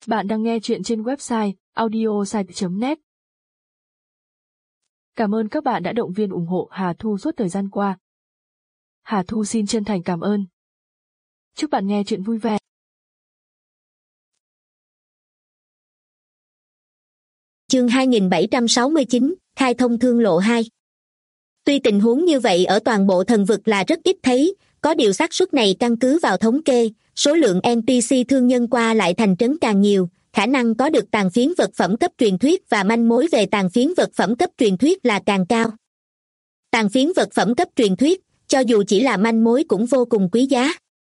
Bạn đang nghe chuyện trên website audiosite.net. Cảm ơn các bạn đã động viên ủng hộ Hà Thu suốt thời gian qua. Hà Thu xin chân thành cảm ơn. Chúc bạn nghe chuyện vui vẻ. Chương 2769, khai thông thương lộ 2. Tuy tình huống như vậy ở toàn bộ thần vực là rất ít thấy, có điều xác suất này căn cứ vào thống kê, số lượng NPC thương nhân qua lại thành trấn càng nhiều, khả năng có được tàn phiến vật phẩm cấp truyền thuyết và manh mối về tàn phiến vật phẩm cấp truyền thuyết là càng cao. Tàn phiến vật phẩm cấp truyền thuyết, cho dù chỉ là manh mối cũng vô cùng quý giá.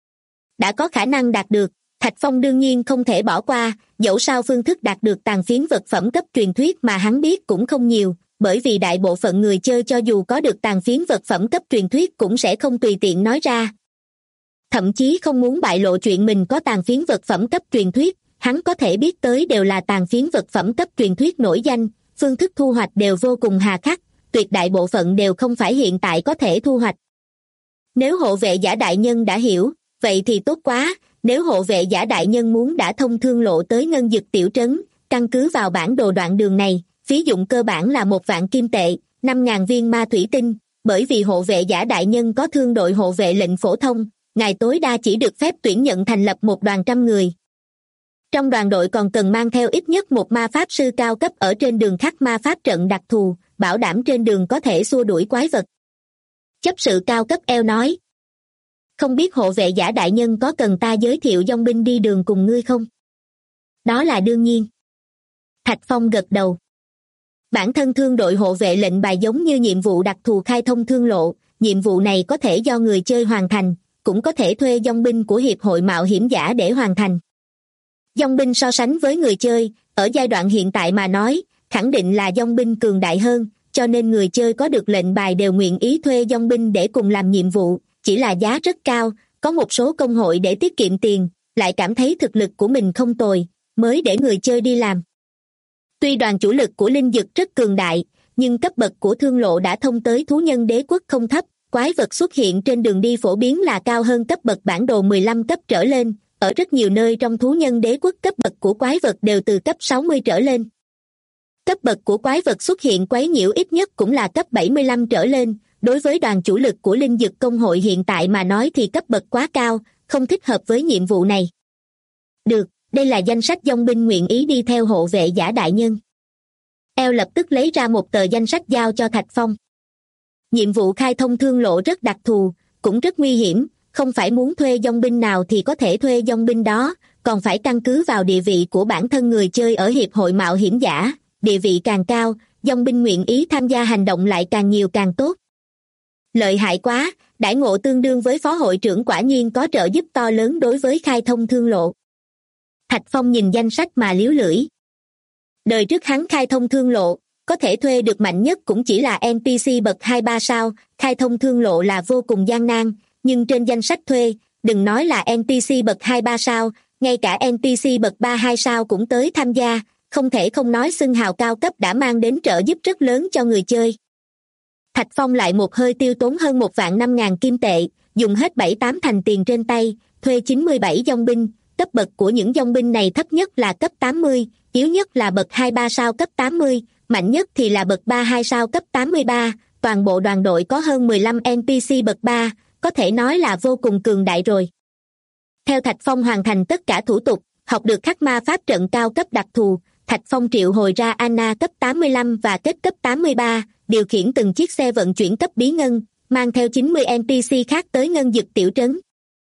Đã có khả năng đạt được, Thạch Phong đương nhiên không thể bỏ qua, dẫu sao phương thức đạt được tàn phiến vật phẩm cấp truyền thuyết mà hắn biết cũng không nhiều, bởi vì đại bộ phận người chơi cho dù có được tàn phiến vật phẩm cấp truyền thuyết cũng sẽ không tùy tiện nói ra. Thậm chí không muốn bại lộ chuyện mình có tàn phiến vật phẩm cấp truyền thuyết, hắn có thể biết tới đều là tàn phiến vật phẩm cấp truyền thuyết nổi danh, phương thức thu hoạch đều vô cùng hà khắc, tuyệt đại bộ phận đều không phải hiện tại có thể thu hoạch. Nếu hộ vệ giả đại nhân đã hiểu, vậy thì tốt quá, nếu hộ vệ giả đại nhân muốn đã thông thương lộ tới Ngân Dực tiểu trấn, căn cứ vào bản đồ đoạn đường này, phí dụng cơ bản là 1.000 kim tệ, 5.000 viên ma thủy tinh, bởi vì hộ vệ giả đại nhân có thương đội hộ vệ lệnh phổ thông, ngài tối đa chỉ được phép tuyển nhận thành lập một đoàn 100 người. Trong đoàn đội còn cần mang theo ít nhất một ma pháp sư cao cấp ở trên đường khắc ma pháp trận đặc thù, bảo đảm trên đường có thể xua đuổi quái vật. Chấp sự cao cấp eo nói, không biết hộ vệ giả đại nhân có cần ta giới thiệu dòng binh đi đường cùng ngươi không? Đó là đương nhiên. Thạch Phong gật đầu. Bản thân thương đội hộ vệ lệnh bài giống như nhiệm vụ đặc thù khai thông thương lộ, nhiệm vụ này có thể do người chơi hoàn thành, cũng có thể thuê dòng binh của hiệp hội mạo hiểm giả để hoàn thành. Dòng binh so sánh với người chơi, ở giai đoạn hiện tại mà nói, khẳng định là dòng binh cường đại hơn, cho nên người chơi có được lệnh bài đều nguyện ý thuê dòng binh để cùng làm nhiệm vụ, chỉ là giá rất cao, có một số công hội để tiết kiệm tiền, lại cảm thấy thực lực của mình không tồi, mới để người chơi đi làm. Tuy đoàn chủ lực của Linh Dực rất cường đại, nhưng cấp bậc của thương lộ đã thông tới thú nhân đế quốc không thấp, quái vật xuất hiện trên đường đi phổ biến là cao hơn cấp bậc bản đồ 15 cấp trở lên, ở rất nhiều nơi trong thú nhân đế quốc cấp bậc của quái vật đều từ cấp 60 trở lên. Cấp bậc của quái vật xuất hiện quấy nhiễu ít nhất cũng là cấp 75 trở lên, đối với đoàn chủ lực của Linh Dực công hội hiện tại mà nói thì cấp bậc quá cao, không thích hợp với nhiệm vụ này. Được, đây là danh sách dòng binh nguyện ý đi theo hộ vệ giả đại nhân. Eo lập tức lấy ra một tờ danh sách giao cho Thạch Phong. Nhiệm vụ khai thông thương lộ rất đặc thù, cũng rất nguy hiểm, không phải muốn thuê dòng binh nào thì có thể thuê dòng binh đó, còn phải căn cứ vào địa vị của bản thân người chơi ở hiệp hội mạo hiểm giả, địa vị càng cao, dòng binh nguyện ý tham gia hành động lại càng nhiều càng tốt. Lợi hại quá, đãi ngộ tương đương với phó hội trưởng quả nhiên có trợ giúp to lớn đối với khai thông thương lộ. Thạch Phong nhìn danh sách mà liếu lưỡi. Đời trước hắn khai thông thương lộ, có thể thuê được mạnh nhất cũng chỉ là NPC bậc 2-3 sao, khai thông thương lộ là vô cùng gian nan, nhưng trên danh sách thuê, đừng nói là NPC bậc 2-3 sao, ngay cả NPC bậc 3-2 sao cũng tới tham gia, không thể không nói xưng hào cao cấp đã mang đến trợ giúp rất lớn cho người chơi. Thạch Phong lại một hơi tiêu tốn hơn 1.500 kim tệ, dùng hết 7-8 thành tiền trên tay, thuê 97 dòng binh, cấp bậc của những dòng binh này thấp nhất là cấp 80, yếu nhất là bậc 2-3 sao cấp 80, mạnh nhất thì là bậc 3-2 sao cấp 83, toàn bộ đoàn đội có hơn 15 NPC bậc 3, có thể nói là vô cùng cường đại rồi. Theo Thạch Phong hoàn thành tất cả thủ tục, học được khắc ma pháp trận cao cấp đặc thù, Thạch Phong triệu hồi ra Anna cấp 85 và kết cấp 83, điều khiển từng chiếc xe vận chuyển cấp bí ngân, mang theo 90 NPC khác tới Ngân Dực tiểu trấn.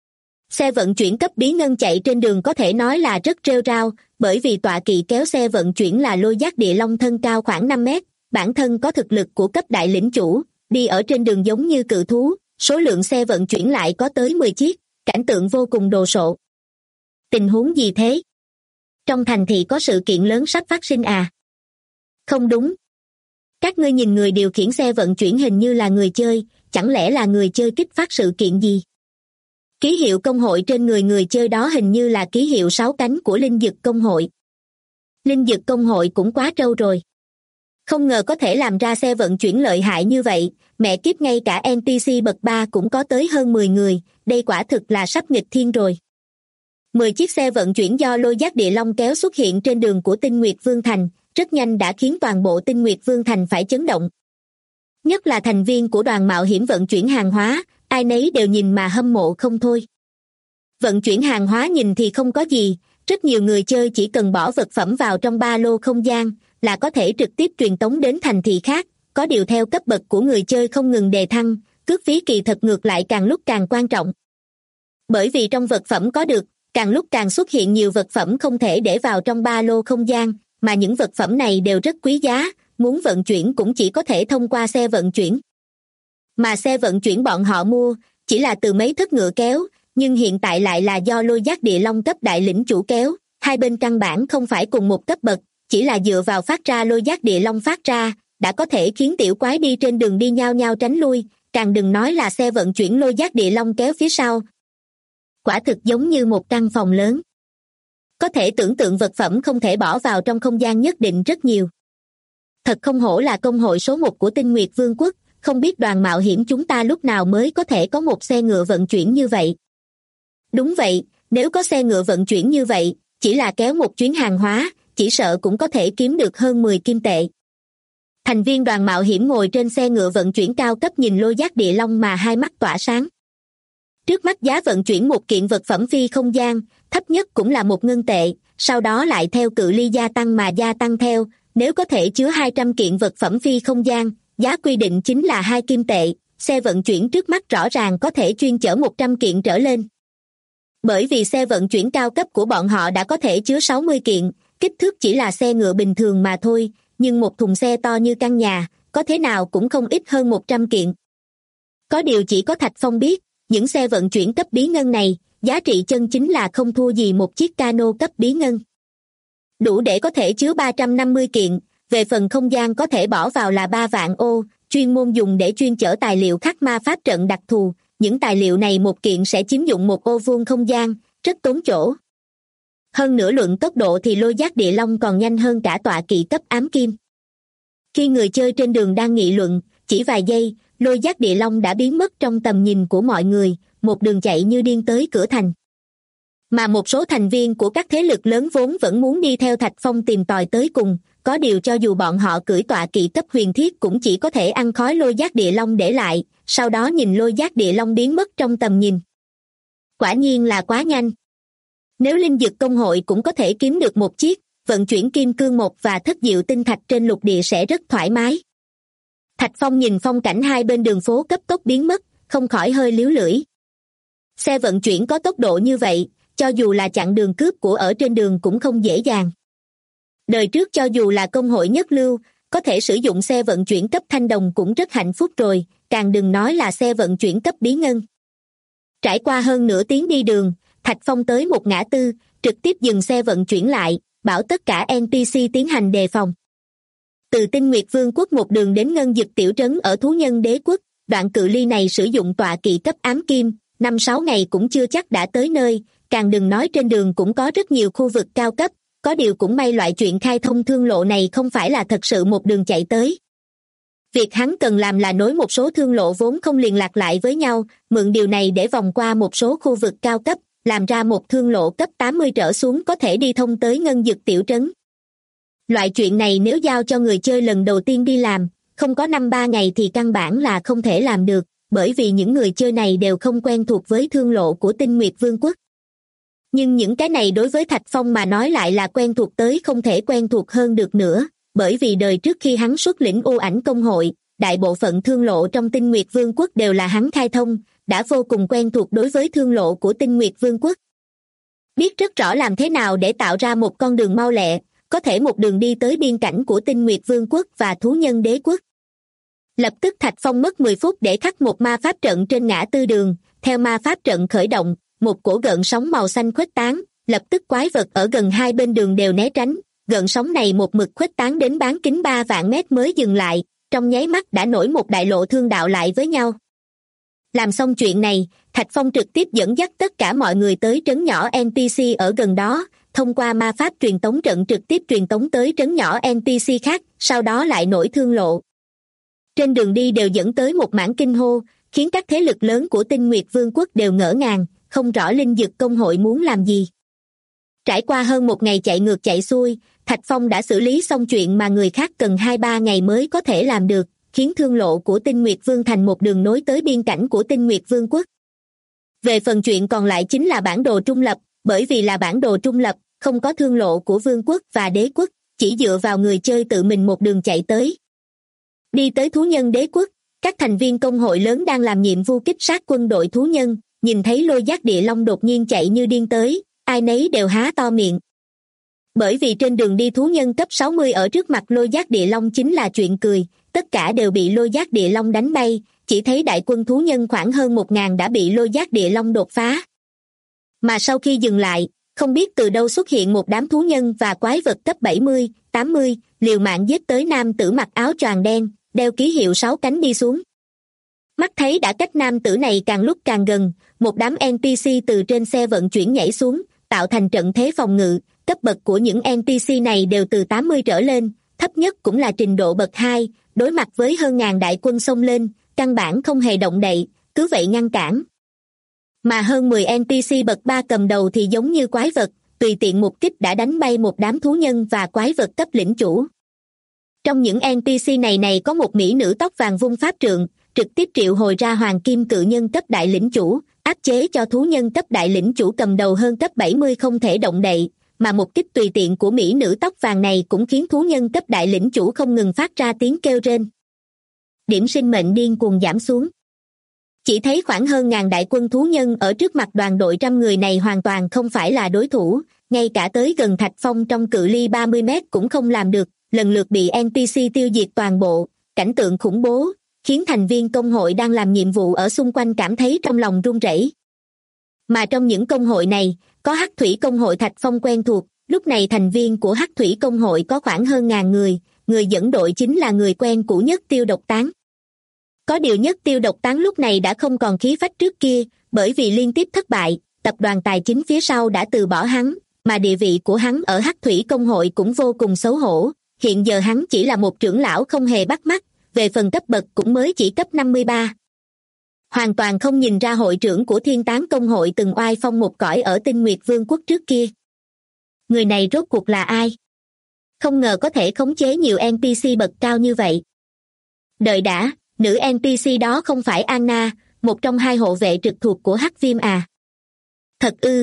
Xe vận chuyển cấp bí ngân chạy trên đường có thể nói là rất rêu rao, bởi vì tọa kỵ kéo xe vận chuyển là Lôi Giác Địa Long thân cao khoảng 5 mét, bản thân có thực lực của cấp đại lĩnh chủ, đi ở trên đường giống như cự thú, số lượng xe vận chuyển lại có tới 10 chiếc, cảnh tượng vô cùng đồ sộ. Tình huống gì thế? Trong thành thị có sự kiện lớn sắp phát sinh à? Không đúng. Các ngươi nhìn người điều khiển xe vận chuyển hình như là người chơi, chẳng lẽ là người chơi kích phát sự kiện gì? Ký hiệu công hội trên người chơi đó hình như là ký hiệu 6 cánh của Linh Dực công hội. Linh Dực công hội cũng quá trâu rồi. Không ngờ có thể làm ra xe vận chuyển lợi hại như vậy, mẹ kiếp ngay cả NPC bậc 3 cũng có tới hơn 10 người, đây quả thực là sắp nghịch thiên rồi. 10 chiếc xe vận chuyển do Lôi Giác Địa Long kéo xuất hiện trên đường của Tinh Nguyệt Vương Thành, rất nhanh đã khiến toàn bộ Tinh Nguyệt Vương Thành phải chấn động. Nhất là thành viên của đoàn mạo hiểm vận chuyển hàng hóa, ai nấy đều nhìn mà hâm mộ không thôi. Vận chuyển hàng hóa nhìn thì không có gì, rất nhiều người chơi chỉ cần bỏ vật phẩm vào trong ba lô không gian là có thể trực tiếp truyền tống đến thành thị khác, có điều theo cấp bậc của người chơi không ngừng đề thăng, cước phí kỳ thật ngược lại càng lúc càng quan trọng. Bởi vì trong vật phẩm có được, càng lúc càng xuất hiện nhiều vật phẩm không thể để vào trong ba lô không gian, mà những vật phẩm này đều rất quý giá, muốn vận chuyển cũng chỉ có thể thông qua xe vận chuyển. Mà xe vận chuyển bọn họ mua, chỉ là từ mấy thất ngựa kéo, nhưng hiện tại lại là do Lôi Giác Địa Long cấp đại lĩnh chủ kéo, hai bên căn bản không phải cùng một cấp bậc, chỉ là dựa vào phát ra Lôi Giác Địa Long phát ra, đã có thể khiến tiểu quái đi trên đường đi nhao nhao tránh lui, càng đừng nói là xe vận chuyển Lôi Giác Địa Long kéo phía sau. Quả thực giống như một căn phòng lớn. Có thể tưởng tượng vật phẩm không thể bỏ vào trong không gian nhất định rất nhiều. Thật không hổ là công hội số 1 của Tinh Nguyệt Vương quốc, không biết đoàn mạo hiểm chúng ta lúc nào mới có thể có một xe ngựa vận chuyển như vậy. Đúng vậy, nếu có xe ngựa vận chuyển như vậy, chỉ là kéo một chuyến hàng hóa, chỉ sợ cũng có thể kiếm được hơn 10 kim tệ. Thành viên đoàn mạo hiểm ngồi trên xe ngựa vận chuyển cao cấp nhìn Lôi Giác Địa Long mà hai mắt tỏa sáng. Trước mắt giá vận chuyển một kiện vật phẩm phi không gian, thấp nhất cũng là 1 ngân tệ, sau đó lại theo cự ly gia tăng mà gia tăng theo, nếu có thể chứa 200 kiện vật phẩm phi không gian, giá quy định chính là 2 kim tệ, xe vận chuyển trước mắt rõ ràng có thể chuyên chở 100 kiện trở lên. Bởi vì xe vận chuyển cao cấp của bọn họ đã có thể chứa 60 kiện, kích thước chỉ là xe ngựa bình thường mà thôi, nhưng một thùng xe to như căn nhà, có thế nào cũng không ít hơn 100 kiện. Có điều chỉ có Thạch Phong biết, những xe vận chuyển cấp bí ngân này, giá trị chân chính là không thua gì một chiếc cano cấp bí ngân. Đủ để có thể chứa 350 kiện, về phần không gian có thể bỏ vào là 3 vạn ô, chuyên môn dùng để chuyên chở tài liệu khắc ma pháp trận đặc thù, những tài liệu này một kiện sẽ chiếm dụng 1 ô vuông không gian, rất tốn chỗ. Hơn nữa luận tốc độ thì Lôi Giác Địa Long còn nhanh hơn cả tọa kỵ cấp ám kim. Khi người chơi trên đường đang nghị luận, chỉ vài giây, Lôi Giác Địa Long đã biến mất trong tầm nhìn của mọi người, một đường chạy như điên tới cửa thành. Mà một số thành viên của các thế lực lớn vốn vẫn muốn đi theo Thạch Phong tìm tòi tới cùng, có điều cho dù bọn họ cưỡi tọa kỵ cấp huyền thiết cũng chỉ có thể ăn khói Lôi Giác Địa Long để lại, sau đó nhìn Lôi Giác Địa Long biến mất trong tầm nhìn. Quả nhiên là quá nhanh. Nếu linh dực công hội cũng có thể kiếm được một chiếc, vận chuyển kim cương một và thất diệu tinh thạch trên lục địa sẽ rất thoải mái. Thạch Phong nhìn phong cảnh hai bên đường phố cấp tốc biến mất, không khỏi hơi líu lưỡi. Xe vận chuyển có tốc độ như vậy, cho dù là chặn đường cướp của ở trên đường cũng không dễ dàng. Đời trước cho dù là công hội nhất lưu, có thể sử dụng xe vận chuyển cấp thanh đồng cũng rất hạnh phúc rồi, càng đừng nói là xe vận chuyển cấp bí ngân. Trải qua hơn nửa tiếng đi đường, Thạch Phong tới một ngã tư, trực tiếp dừng xe vận chuyển lại, bảo tất cả NPC tiến hành đề phòng. Từ Tinh Nguyệt Vương quốc một đường đến Ngân Dực tiểu trấn ở Thú Nhân Đế quốc, đoạn cự ly này sử dụng tọa kỵ cấp ám kim, 5-6 ngày cũng chưa chắc đã tới nơi, càng đừng nói trên đường cũng có rất nhiều khu vực cao cấp, có điều cũng may loại chuyện khai thông thương lộ này không phải là thật sự một đường chạy tới. Việc hắn cần làm là nối một số thương lộ vốn không liên lạc lại với nhau, mượn điều này để vòng qua một số khu vực cao cấp, làm ra một thương lộ cấp 80 trở xuống có thể đi thông tới Ngân Dực tiểu trấn. Loại chuyện này nếu giao cho người chơi lần đầu tiên đi làm, không có 5-3 ngày thì căn bản là không thể làm được, bởi vì những người chơi này đều không quen thuộc với thương lộ của Tinh Nguyệt Vương quốc. Nhưng những cái này đối với Thạch Phong mà nói lại là quen thuộc tới không thể quen thuộc hơn được nữa, bởi vì đời trước khi hắn xuất lĩnh U Ảnh công hội, đại bộ phận thương lộ trong Tinh Nguyệt Vương quốc đều là hắn khai thông, đã vô cùng quen thuộc đối với thương lộ của Tinh Nguyệt Vương quốc. Biết rất rõ làm thế nào để tạo ra một con đường mau lẹ, có thể một đường đi tới biên cảnh của Tinh Nguyệt Vương quốc và Thú Nhân Đế quốc. Lập tức Thạch Phong mất 10 phút để khắc một ma pháp trận trên ngã tư đường, theo ma pháp trận khởi động, một cổ gợn sóng màu xanh khuếch tán, lập tức quái vật ở gần hai bên đường đều né tránh, gợn sóng này một mực khuếch tán đến bán kính 3 vạn mét mới dừng lại, trong nháy mắt đã nổi một đại lộ thương đạo lại với nhau. Làm xong chuyện này, Thạch Phong trực tiếp dẫn dắt tất cả mọi người tới trấn nhỏ NPC ở gần đó, thông qua ma pháp truyền tống trận trực tiếp truyền tống tới trấn nhỏ NPC khác, sau đó lại nổi thương lộ. Trên đường đi đều dẫn tới một mảng kinh hô, khiến các thế lực lớn của Tinh Nguyệt Vương quốc đều ngỡ ngàng, không rõ linh dực công hội muốn làm gì. Trải qua hơn một ngày chạy ngược chạy xuôi, Thạch Phong đã xử lý xong chuyện mà người khác cần 2-3 ngày mới có thể làm được, khiến thương lộ của Tinh Nguyệt Vương thành một đường nối tới biên cảnh của Tinh Nguyệt Vương quốc. Về phần chuyện còn lại chính là bản đồ trung lập, bởi vì là bản đồ trung lập, không có thương lộ của vương quốc và đế quốc, chỉ dựa vào người chơi tự mình một đường chạy tới. Đi tới thú nhân đế quốc, các thành viên công hội lớn đang làm nhiệm vụ kích sát quân đội thú nhân, nhìn thấy Lôi Giác Địa Long đột nhiên chạy như điên tới, ai nấy đều há to miệng. Bởi vì trên đường đi thú nhân cấp 60 ở trước mặt Lôi Giác Địa Long chính là chuyện cười, tất cả đều bị Lôi Giác Địa Long đánh bay, chỉ thấy đại quân thú nhân khoảng hơn 1.000 đã bị Lôi Giác Địa Long đột phá. Mà sau khi dừng lại, không biết từ đâu xuất hiện một đám thú nhân và quái vật cấp 70, 80, liều mạng giết tới nam tử mặc áo choàng đen, đeo ký hiệu 6 cánh đi xuống. Mắt thấy đã cách nam tử này càng lúc càng gần, một đám NPC từ trên xe vận chuyển nhảy xuống, tạo thành trận thế phòng ngự, cấp bậc của những NPC này đều từ 80 trở lên, thấp nhất cũng là trình độ bậc 2, đối mặt với hơn ngàn đại quân xông lên, căn bản không hề động đậy, cứ vậy ngăn cản. Mà hơn 10 NPC bậc 3 cầm đầu thì giống như quái vật, tùy tiện một kích đã đánh bay một đám thú nhân và quái vật cấp lĩnh chủ. Trong những NPC này có một mỹ nữ tóc vàng vung pháp trượng, trực tiếp triệu hồi ra hoàng kim cự nhân cấp đại lĩnh chủ, áp chế cho thú nhân cấp đại lĩnh chủ cầm đầu hơn cấp 70 không thể động đậy, mà một kích tùy tiện của mỹ nữ tóc vàng này cũng khiến thú nhân cấp đại lĩnh chủ không ngừng phát ra tiếng kêu rên. Điểm sinh mệnh điên cuồng giảm xuống. Chỉ thấy khoảng hơn ngàn đại quân thú nhân ở trước mặt đoàn đội trăm người này hoàn toàn không phải là đối thủ, ngay cả tới gần Thạch Phong trong cự ly 30 mét cũng không làm được, lần lượt bị NPC tiêu diệt toàn bộ, cảnh tượng khủng bố, khiến thành viên công hội đang làm nhiệm vụ ở xung quanh cảm thấy trong lòng run rẩy. Mà trong những công hội này, có Hắc Thủy công hội Thạch Phong quen thuộc, lúc này thành viên của Hắc Thủy công hội có khoảng hơn ngàn người, người dẫn đội chính là người quen cũ Nhất Tiêu Độc Tán. Có điều Nhất Tiêu Độc Tán lúc này đã không còn khí phách trước kia, bởi vì liên tiếp thất bại, tập đoàn tài chính phía sau đã từ bỏ hắn, mà địa vị của hắn ở Hắc Thủy công hội cũng vô cùng xấu hổ, hiện giờ hắn chỉ là một trưởng lão không hề bắt mắt, về phần cấp bậc cũng mới chỉ cấp 53. Hoàn toàn không nhìn ra hội trưởng của Thiên Tán công hội từng oai phong một cõi ở Tinh Nguyệt Vương quốc trước kia. Người này rốt cuộc là ai? Không ngờ có thể khống chế nhiều NPC bậc cao như vậy. Đợi đã, nữ NPC đó không phải Anna, một trong hai hộ vệ trực thuộc của Hắc Viêm à? Thật ư?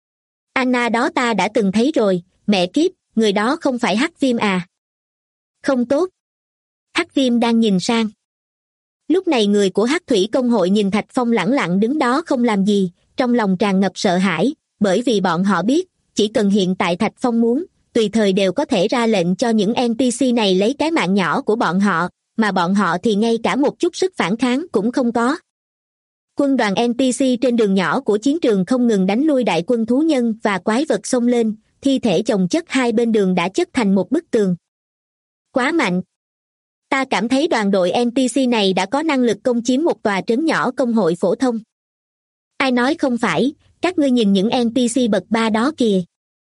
Anna đó ta đã từng thấy rồi, mẹ kiếp, người đó không phải Hắc Viêm à? Không tốt. Hắc Viêm đang nhìn sang. Lúc này người của Hắc Thủy công hội nhìn Thạch Phong lẳng lặng đứng đó không làm gì, trong lòng tràn ngập sợ hãi, bởi vì bọn họ biết, chỉ cần hiện tại Thạch Phong muốn, tùy thời đều có thể ra lệnh cho những NPC này lấy cái mạng nhỏ của bọn họ, mà bọn họ thì ngay cả một chút sức phản kháng cũng không có. Quân đoàn NPC trên đường nhỏ của chiến trường không ngừng đánh lui đại quân thú nhân và quái vật xông lên, thi thể chồng chất hai bên đường đã chất thành một bức tường. Quá mạnh! Ta cảm thấy đoàn đội NPC này đã có năng lực công chiếm một tòa trấn nhỏ công hội phổ thông. Ai nói không phải, các ngươi nhìn những NPC bậc 3 đó kìa.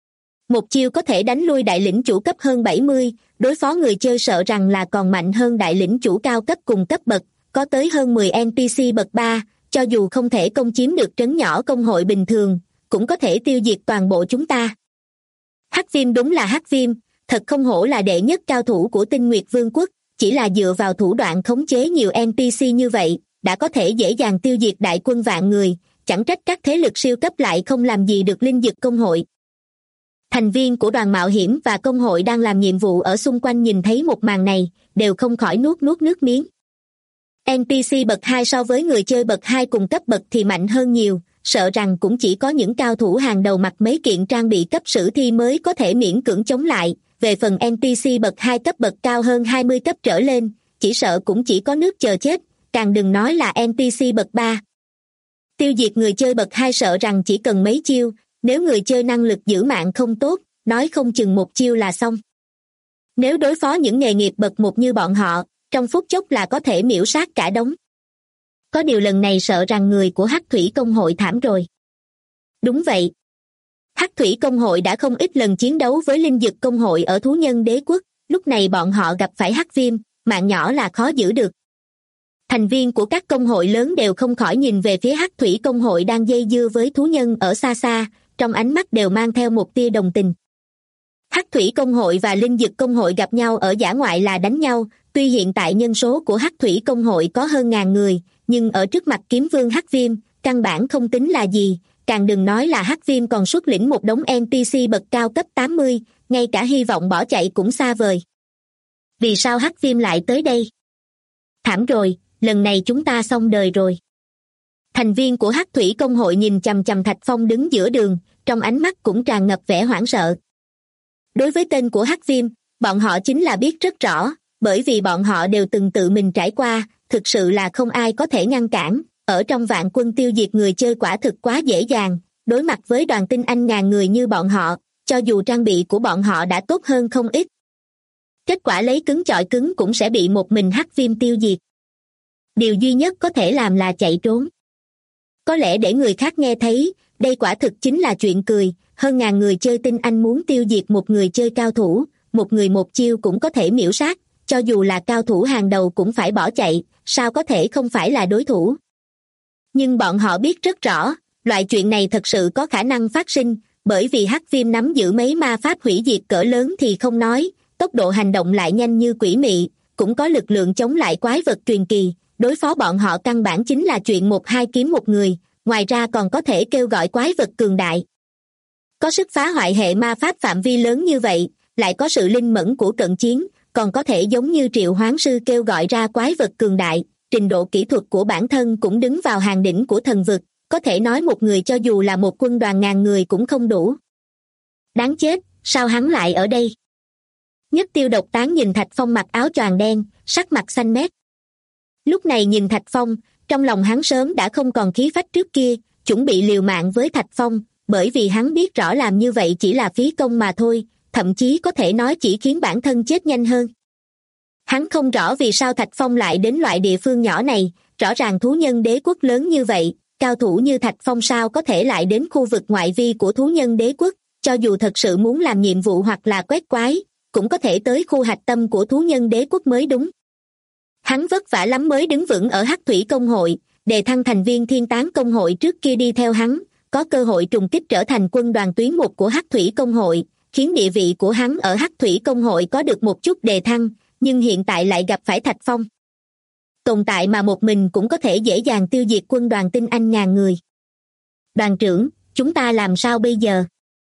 Một chiêu có thể đánh lui đại lĩnh chủ cấp hơn 70, đối phó người chơi sợ rằng là còn mạnh hơn đại lĩnh chủ cao cấp cùng cấp bậc, có tới hơn 10 NPC bậc 3, cho dù không thể công chiếm được trấn nhỏ công hội bình thường, cũng có thể tiêu diệt toàn bộ chúng ta. Hắc Viêm đúng là Hắc Viêm, thật không hổ là đệ nhất cao thủ của Tinh Nguyệt Vương quốc, chỉ là dựa vào thủ đoạn khống chế nhiều NPC như vậy, đã có thể dễ dàng tiêu diệt đại quân vạn người, chẳng trách các thế lực siêu cấp lại không làm gì được Linh Dực công hội. Thành viên của đoàn mạo hiểm và công hội đang làm nhiệm vụ ở xung quanh nhìn thấy một màn này, đều không khỏi nuốt nước miếng. NPC bậc 2 so với người chơi bậc 2 cùng cấp bậc thì mạnh hơn nhiều, sợ rằng cũng chỉ có những cao thủ hàng đầu mặc mấy kiện trang bị cấp sử thi mới có thể miễn cưỡng chống lại, về phần NPC bậc 2 cấp bậc cao hơn 20 cấp trở lên, chỉ sợ cũng chỉ có nước chờ chết, càng đừng nói là NPC bậc 3. Tiêu diệt người chơi bậc 2 sợ rằng chỉ cần mấy chiêu, nếu người chơi năng lực giữ mạng không tốt, nói không chừng một chiêu là xong. Nếu đối phó những nghề nghiệp bậc 1 như bọn họ, trong phút chốc là có thể miễu sát cả đống. Có điều lần này sợ rằng người của Hắc Thủy công hội thảm rồi. Đúng vậy. Hắc Thủy công hội đã không ít lần chiến đấu với Linh Dực công hội ở Thú Nhân Đế quốc, lúc này bọn họ gặp phải Hắc Viêm, mạng nhỏ là khó giữ được. Thành viên của các công hội lớn đều không khỏi nhìn về phía Hắc Thủy công hội đang dây dưa với thú nhân ở xa xa, trong ánh mắt đều mang theo một tia đồng tình. Hắc thủy công hội và linh dực công hội gặp nhau ở dã ngoại là đánh nhau, tuy hiện tại nhân số của Hắc thủy công hội có hơn 1000 người, nhưng ở trước mặt kiếm vương Hắc Viêm, căn bản không tính là gì, càng đừng nói là Hắc Viêm còn xuất lĩnh một đống NPC bậc cao cấp 80, ngay cả hy vọng bỏ chạy cũng xa vời. Vì sao Hắc Viêm lại tới đây? Thảm rồi, lần này chúng ta xong đời rồi. Thành viên của Hắc thủy công hội nhìn chằm chằm Thạch Phong đứng giữa đường, trong ánh mắt cũng tràn ngập vẻ hoảng sợ. Đối với tên của Hắc Viêm, bọn họ chính là biết rất rõ, bởi vì bọn họ đều từng tự mình trải qua, thực sự là không ai có thể ngăn cản. Ở trong vạn quân tiêu diệt người chơi quả thực quá dễ dàng, đối mặt với đoàn tinh anh 1000 người như bọn họ, cho dù trang bị của bọn họ đã tốt hơn không ít. Kết quả lấy cứng chọi cứng cũng sẽ bị một mình Hắc Viêm tiêu diệt. Điều duy nhất có thể làm là chạy trốn. Có lẽ để người khác nghe thấy, đây quả thực chính là chuyện cười, hơn 1000 người chơi tinh anh muốn tiêu diệt một người chơi cao thủ, một người một chiêu cũng có thể miểu sát, cho dù là cao thủ hàng đầu cũng phải bỏ chạy, sao có thể không phải là đối thủ. Nhưng bọn họ biết rất rõ, loại chuyện này thật sự có khả năng phát sinh, bởi vì Hắc Viêm nắm giữ mấy ma pháp hủy diệt cỡ lớn thì không nói, tốc độ hành động lại nhanh như quỷ mị, cũng có lực lượng chống lại quái vật truyền kỳ, đối phó bọn họ căn bản chính là chuyện 1-2 kiếm một người, ngoài ra còn có thể kêu gọi quái vật cường đại. Có sức phá hoại hệ ma pháp phạm vi lớn như vậy, lại có sự linh mẫn của cận chiến, còn có thể giống như triệu hoán sư kêu gọi ra quái vật cường đại, trình độ kỹ thuật của bản thân cũng đứng vào hàng đỉnh của thần vực, có thể nói một người cho dù là một quân đoàn 1000 người cũng không đủ. Đáng chết, sao hắn lại ở đây? Nhất Tiêu độc tán nhìn Thạch Phong mặc áo choàng đen, sắc mặt xanh mét. Lúc này nhìn Thạch Phong, trong lòng hắn sớm đã không còn khí phách trước kia, chuẩn bị liều mạng với Thạch Phong, bởi vì hắn biết rõ làm như vậy chỉ là phí công mà thôi, thậm chí có thể nói chỉ khiến bản thân chết nhanh hơn. Hắn không rõ vì sao Thạch Phong lại đến loại địa phương nhỏ này, rõ ràng thú nhân đế quốc lớn như vậy, cao thủ như Thạch Phong sao có thể lại đến khu vực ngoại vi của thú nhân đế quốc, cho dù thật sự muốn làm nhiệm vụ hoặc là quét quái, cũng có thể tới khu hạch tâm của thú nhân đế quốc mới đúng. Hắn vất vả lắm mới đứng vững ở Hắc thủy công hội, đề thăng thành viên thiên tán công hội trước kia đi theo hắn, có cơ hội trùng kích trở thành quân đoàn tuyến 1 của Hắc thủy công hội, khiến địa vị của hắn ở Hắc thủy công hội có được một chút đề thăng, nhưng hiện tại lại gặp phải Thạch Phong. Tồn tại mà một mình cũng có thể dễ dàng tiêu diệt quân đoàn tinh anh 1000 người. Đoàn trưởng, chúng ta làm sao bây giờ?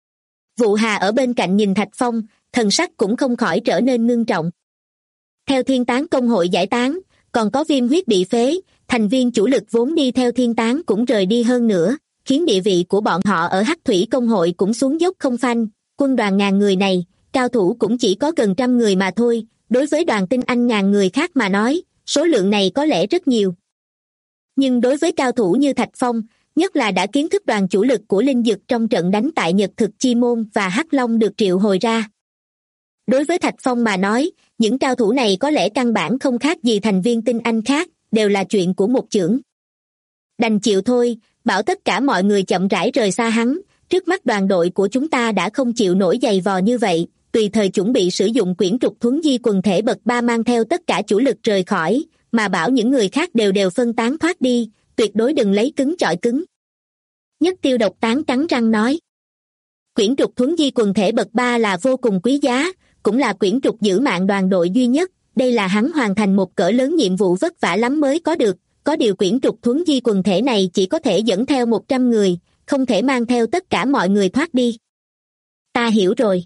Vụ Hà ở bên cạnh nhìn Thạch Phong, thần sắc cũng không khỏi trở nên ngưng trọng. Theo thiên tán công hội giải tán, còn có Viêm huyết bị phế, thành viên chủ lực vốn đi theo thiên tán cũng rời đi hơn nữa, khiến địa vị của bọn họ ở Hắc thủy công hội cũng xuống dốc không phanh. Quân đoàn 1000 người này, cao thủ cũng chỉ có gần 100 người mà thôi, đối với đoàn tinh anh 1000 người khác mà nói, số lượng này có lẽ rất nhiều. Nhưng đối với cao thủ như Thạch Phong, nhất là đã kiến thức đoàn chủ lực của linh dực trong trận đánh tại Nhật Thực Chi Môn và Hắc Long được triệu hồi ra. Đối với Thạch Phong mà nói, những cao thủ này có lẽ căn bản không khác gì thành viên tinh anh khác, đều là chuyện của một chưởng. Đành chịu thôi, bảo tất cả mọi người chậm rãi rời xa hắn, trước mắt đoàn đội của chúng ta đã không chịu nổi giày vò như vậy, tùy thời chuẩn bị sử dụng quyển trục thuấn di quần thể bậc 3 mang theo tất cả chủ lực rời khỏi, mà bảo những người khác đều phân tán thoát đi, tuyệt đối đừng lấy cứng chọi cứng. Nhất Tiêu độc tán cắn răng nói. Quyển trục thuấn di quần thể bậc 3 là vô cùng quý giá, cũng là quyển trục giữ mạng đoàn đội duy nhất, đây là hắn hoàn thành một cỡ lớn nhiệm vụ vất vả lắm mới có được, có điều quyển trục thuấn di quần thể này chỉ có thể dẫn theo 100 người, không thể mang theo tất cả mọi người thoát đi. Ta hiểu rồi.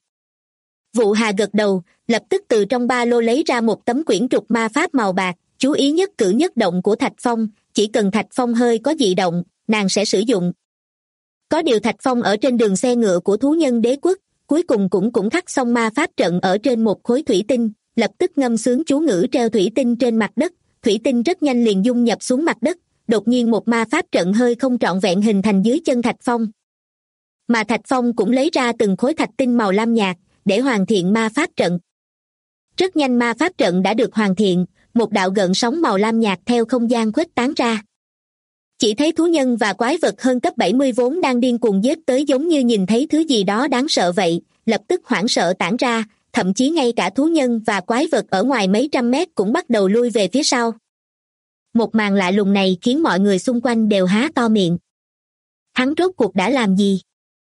Vụ Hà gật đầu, lập tức từ trong ba lô lấy ra một tấm quyển trục ma pháp màu bạc, chú ý nhất cử nhất động của Thạch Phong, chỉ cần Thạch Phong hơi có dị động, nàng sẽ sử dụng. Có điều Thạch Phong ở trên đường xe ngựa của thú nhân đế quốc, cuối cùng cũng khắc xong ma pháp trận ở trên một khối thủy tinh, lập tức ngâm sướng chú ngữ treo thủy tinh trên mặt đất, thủy tinh rất nhanh liền dung nhập xuống mặt đất, đột nhiên một ma pháp trận hơi không trọn vẹn hình thành dưới chân Thạch Phong. Mà Thạch Phong cũng lấy ra từng khối thạch tinh màu lam nhạt, để hoàn thiện ma pháp trận. Rất nhanh ma pháp trận đã được hoàn thiện, một đạo gợn sóng màu lam nhạt theo không gian khuếch tán ra. Chỉ thấy thú nhân và quái vật hơn cấp 70 vốn đang điên cuồng giết tới giống như nhìn thấy thứ gì đó đáng sợ vậy, lập tức hoảng sợ tản ra, thậm chí ngay cả thú nhân và quái vật ở ngoài mấy trăm mét cũng bắt đầu lui về phía sau. Một màn lạ lùng này khiến mọi người xung quanh đều há to miệng. Hắn rốt cuộc đã làm gì?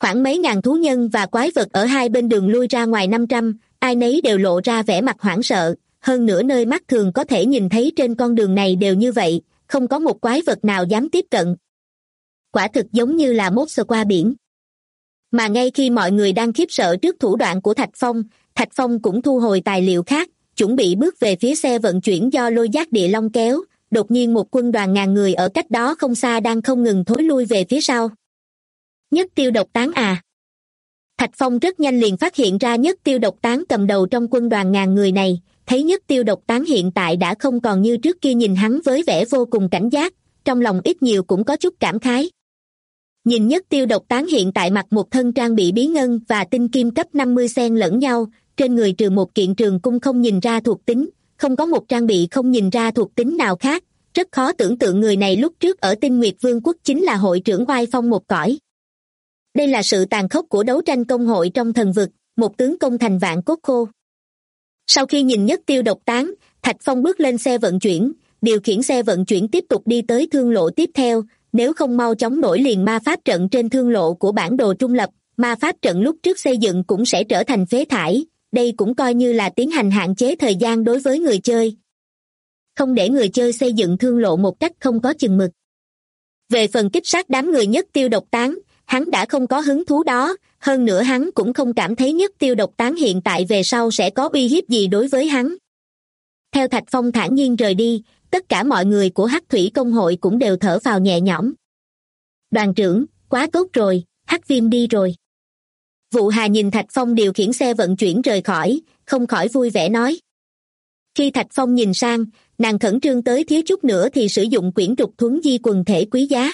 Khoảng mấy ngàn thú nhân và quái vật ở hai bên đường lui ra ngoài 500, ai nấy đều lộ ra vẻ mặt hoảng sợ, hơn nữa nơi mắt thường có thể nhìn thấy trên con đường này đều như vậy, không có một quái vật nào dám tiếp cận. Quả thực giống như là mốt sờ qua biển. Mà ngay khi mọi người đang khiếp sợ trước thủ đoạn của Thạch Phong cũng thu hồi tài liệu khác, chuẩn bị bước về phía xe vận chuyển do Lôi Giác Địa Long kéo, đột nhiên một quân đoàn ngàn người ở cách đó không xa đang không ngừng thối lui về phía sau. Nhất Tiêu Độc Tán à? Thạch Phong rất nhanh liền phát hiện ra Nhất Tiêu Độc Tán cầm đầu trong quân đoàn ngàn người này, thấy Nhất Tiêu Độc Tán hiện tại đã không còn như trước kia nhìn hắn với vẻ vô cùng cảnh giác, trong lòng ít nhiều cũng có chút cảm khái. Nhìn Nhất Tiêu Độc Tán hiện tại mặc một thân trang bị bí ngân và tinh kim cấp 50 xen lẫn nhau, trên người trừ một kiện trường cung không nhìn ra thuộc tính, không có một trang bị không nhìn ra thuộc tính nào khác, rất khó tưởng tượng người này lúc trước ở Tinh Nguyệt Vương quốc chính là hội trưởng oai phong một cõi. Đây là sự tàn khốc của đấu tranh công hội trong thần vực, một tướng công thành vạn cốt khô. Sau khi nhìn Nhất Tiêu Độc Tán, Thạch Phong bước lên xe vận chuyển, điều khiển xe vận chuyển tiếp tục đi tới thương lộ tiếp theo, nếu không mau chóng nổi liền ma pháp trận trên thương lộ của bản đồ trung lập, ma pháp trận lúc trước xây dựng cũng sẽ trở thành phế thải, đây cũng coi như là tiến hành hạn chế thời gian đối với người chơi. Không để người chơi xây dựng thương lộ một cách không có chừng mực. Về phần kích sát đám người Nhất Tiêu Độc Tán, hắn đã không có hứng thú đó, hơn nữa hắn cũng không cảm thấy Nhất Tiêu Độc Tán hiện tại về sau sẽ có uy hiếp gì đối với hắn. Theo Thạch Phong thản nhiên rời đi, tất cả mọi người của Hắc Thủy Công hội cũng đều thở phào nhẹ nhõm. Đoàn trưởng, quá tốt rồi, Hắc Viêm đi rồi. Vụ Hà nhìn Thạch Phong điều khiển xe vận chuyển rời khỏi, không khỏi vui vẻ nói. Khi Thạch Phong nhìn sang, nàng khẩn trương tới thiếu chút nữa thì sử dụng quyển trục thuấn di quần thể quý giá.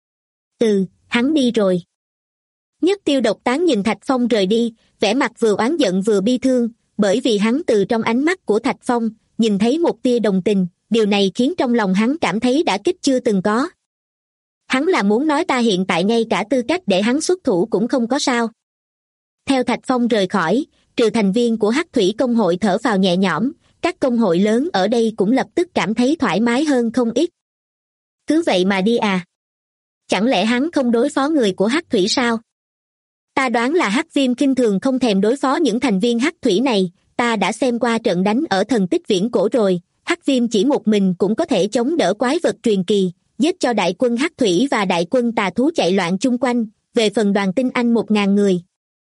Hắn đi rồi. Nhất Tiêu Độc Tán nhìn Thạch Phong rời đi, vẻ mặt vừa oán giận vừa bi thương, bởi vì hắn từ trong ánh mắt của Thạch Phong, nhìn thấy một tia đồng tình, điều này khiến trong lòng hắn cảm thấy đả kích chưa từng có. Hắn là muốn nói ta hiện tại ngay cả tư cách để hắn xuất thủ cũng không có sao. Theo Thạch Phong rời khỏi, trừ thành viên của Hắc Thủy Công hội thở phào nhẹ nhõm, các công hội lớn ở đây cũng lập tức cảm thấy thoải mái hơn không ít. Cứ vậy mà đi à? Chẳng lẽ hắn không đối phó người của Hắc Thủy sao? Ta đoán là Hắc Viêm khinh thường không thèm đối phó những thành viên Hắc Thủy này, ta đã xem qua trận đánh ở thần tích viễn cổ rồi, Hắc Viêm chỉ một mình cũng có thể chống đỡ quái vật truyền kỳ, giết cho đại quân Hắc Thủy và đại quân tà thú chạy loạn chung quanh, về phần đoàn tinh anh 1000 người.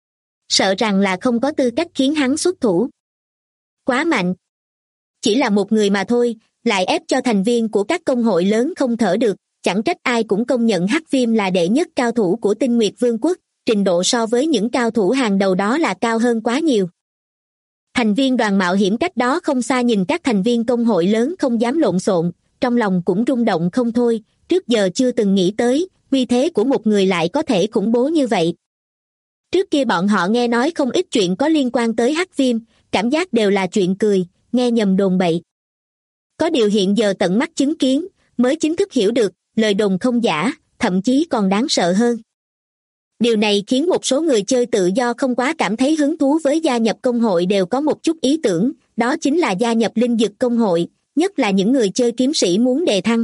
Sợ rằng là không có tư cách khiến hắn xuất thủ. Quá mạnh. Chỉ là một người mà thôi, lại ép cho thành viên của các công hội lớn không thở được, chẳng trách ai cũng công nhận Hắc Viêm là đệ nhất cao thủ của Tinh Nguyệt Vương quốc, trình độ so với những cao thủ hàng đầu đó là cao hơn quá nhiều. Thành viên đoàn mạo hiểm cách đó không xa nhìn các thành viên công hội lớn không dám lộn xộn, trong lòng cũng rung động không thôi, trước giờ chưa từng nghĩ tới, uy thế của một người lại có thể khủng bố như vậy. Trước kia bọn họ nghe nói không ít chuyện có liên quan tới Hắc Viêm, cảm giác đều là chuyện cười, nghe nhầm đồn bậy. Có điều hiện giờ tận mắt chứng kiến, mới chính thức hiểu được, lời đồn không giả, thậm chí còn đáng sợ hơn. Điều này khiến một số người chơi tự do không quá cảm thấy hứng thú với gia nhập công hội đều có một chút ý tưởng, đó chính là gia nhập linh dực công hội, nhất là những người chơi kiếm sĩ muốn đề thăng.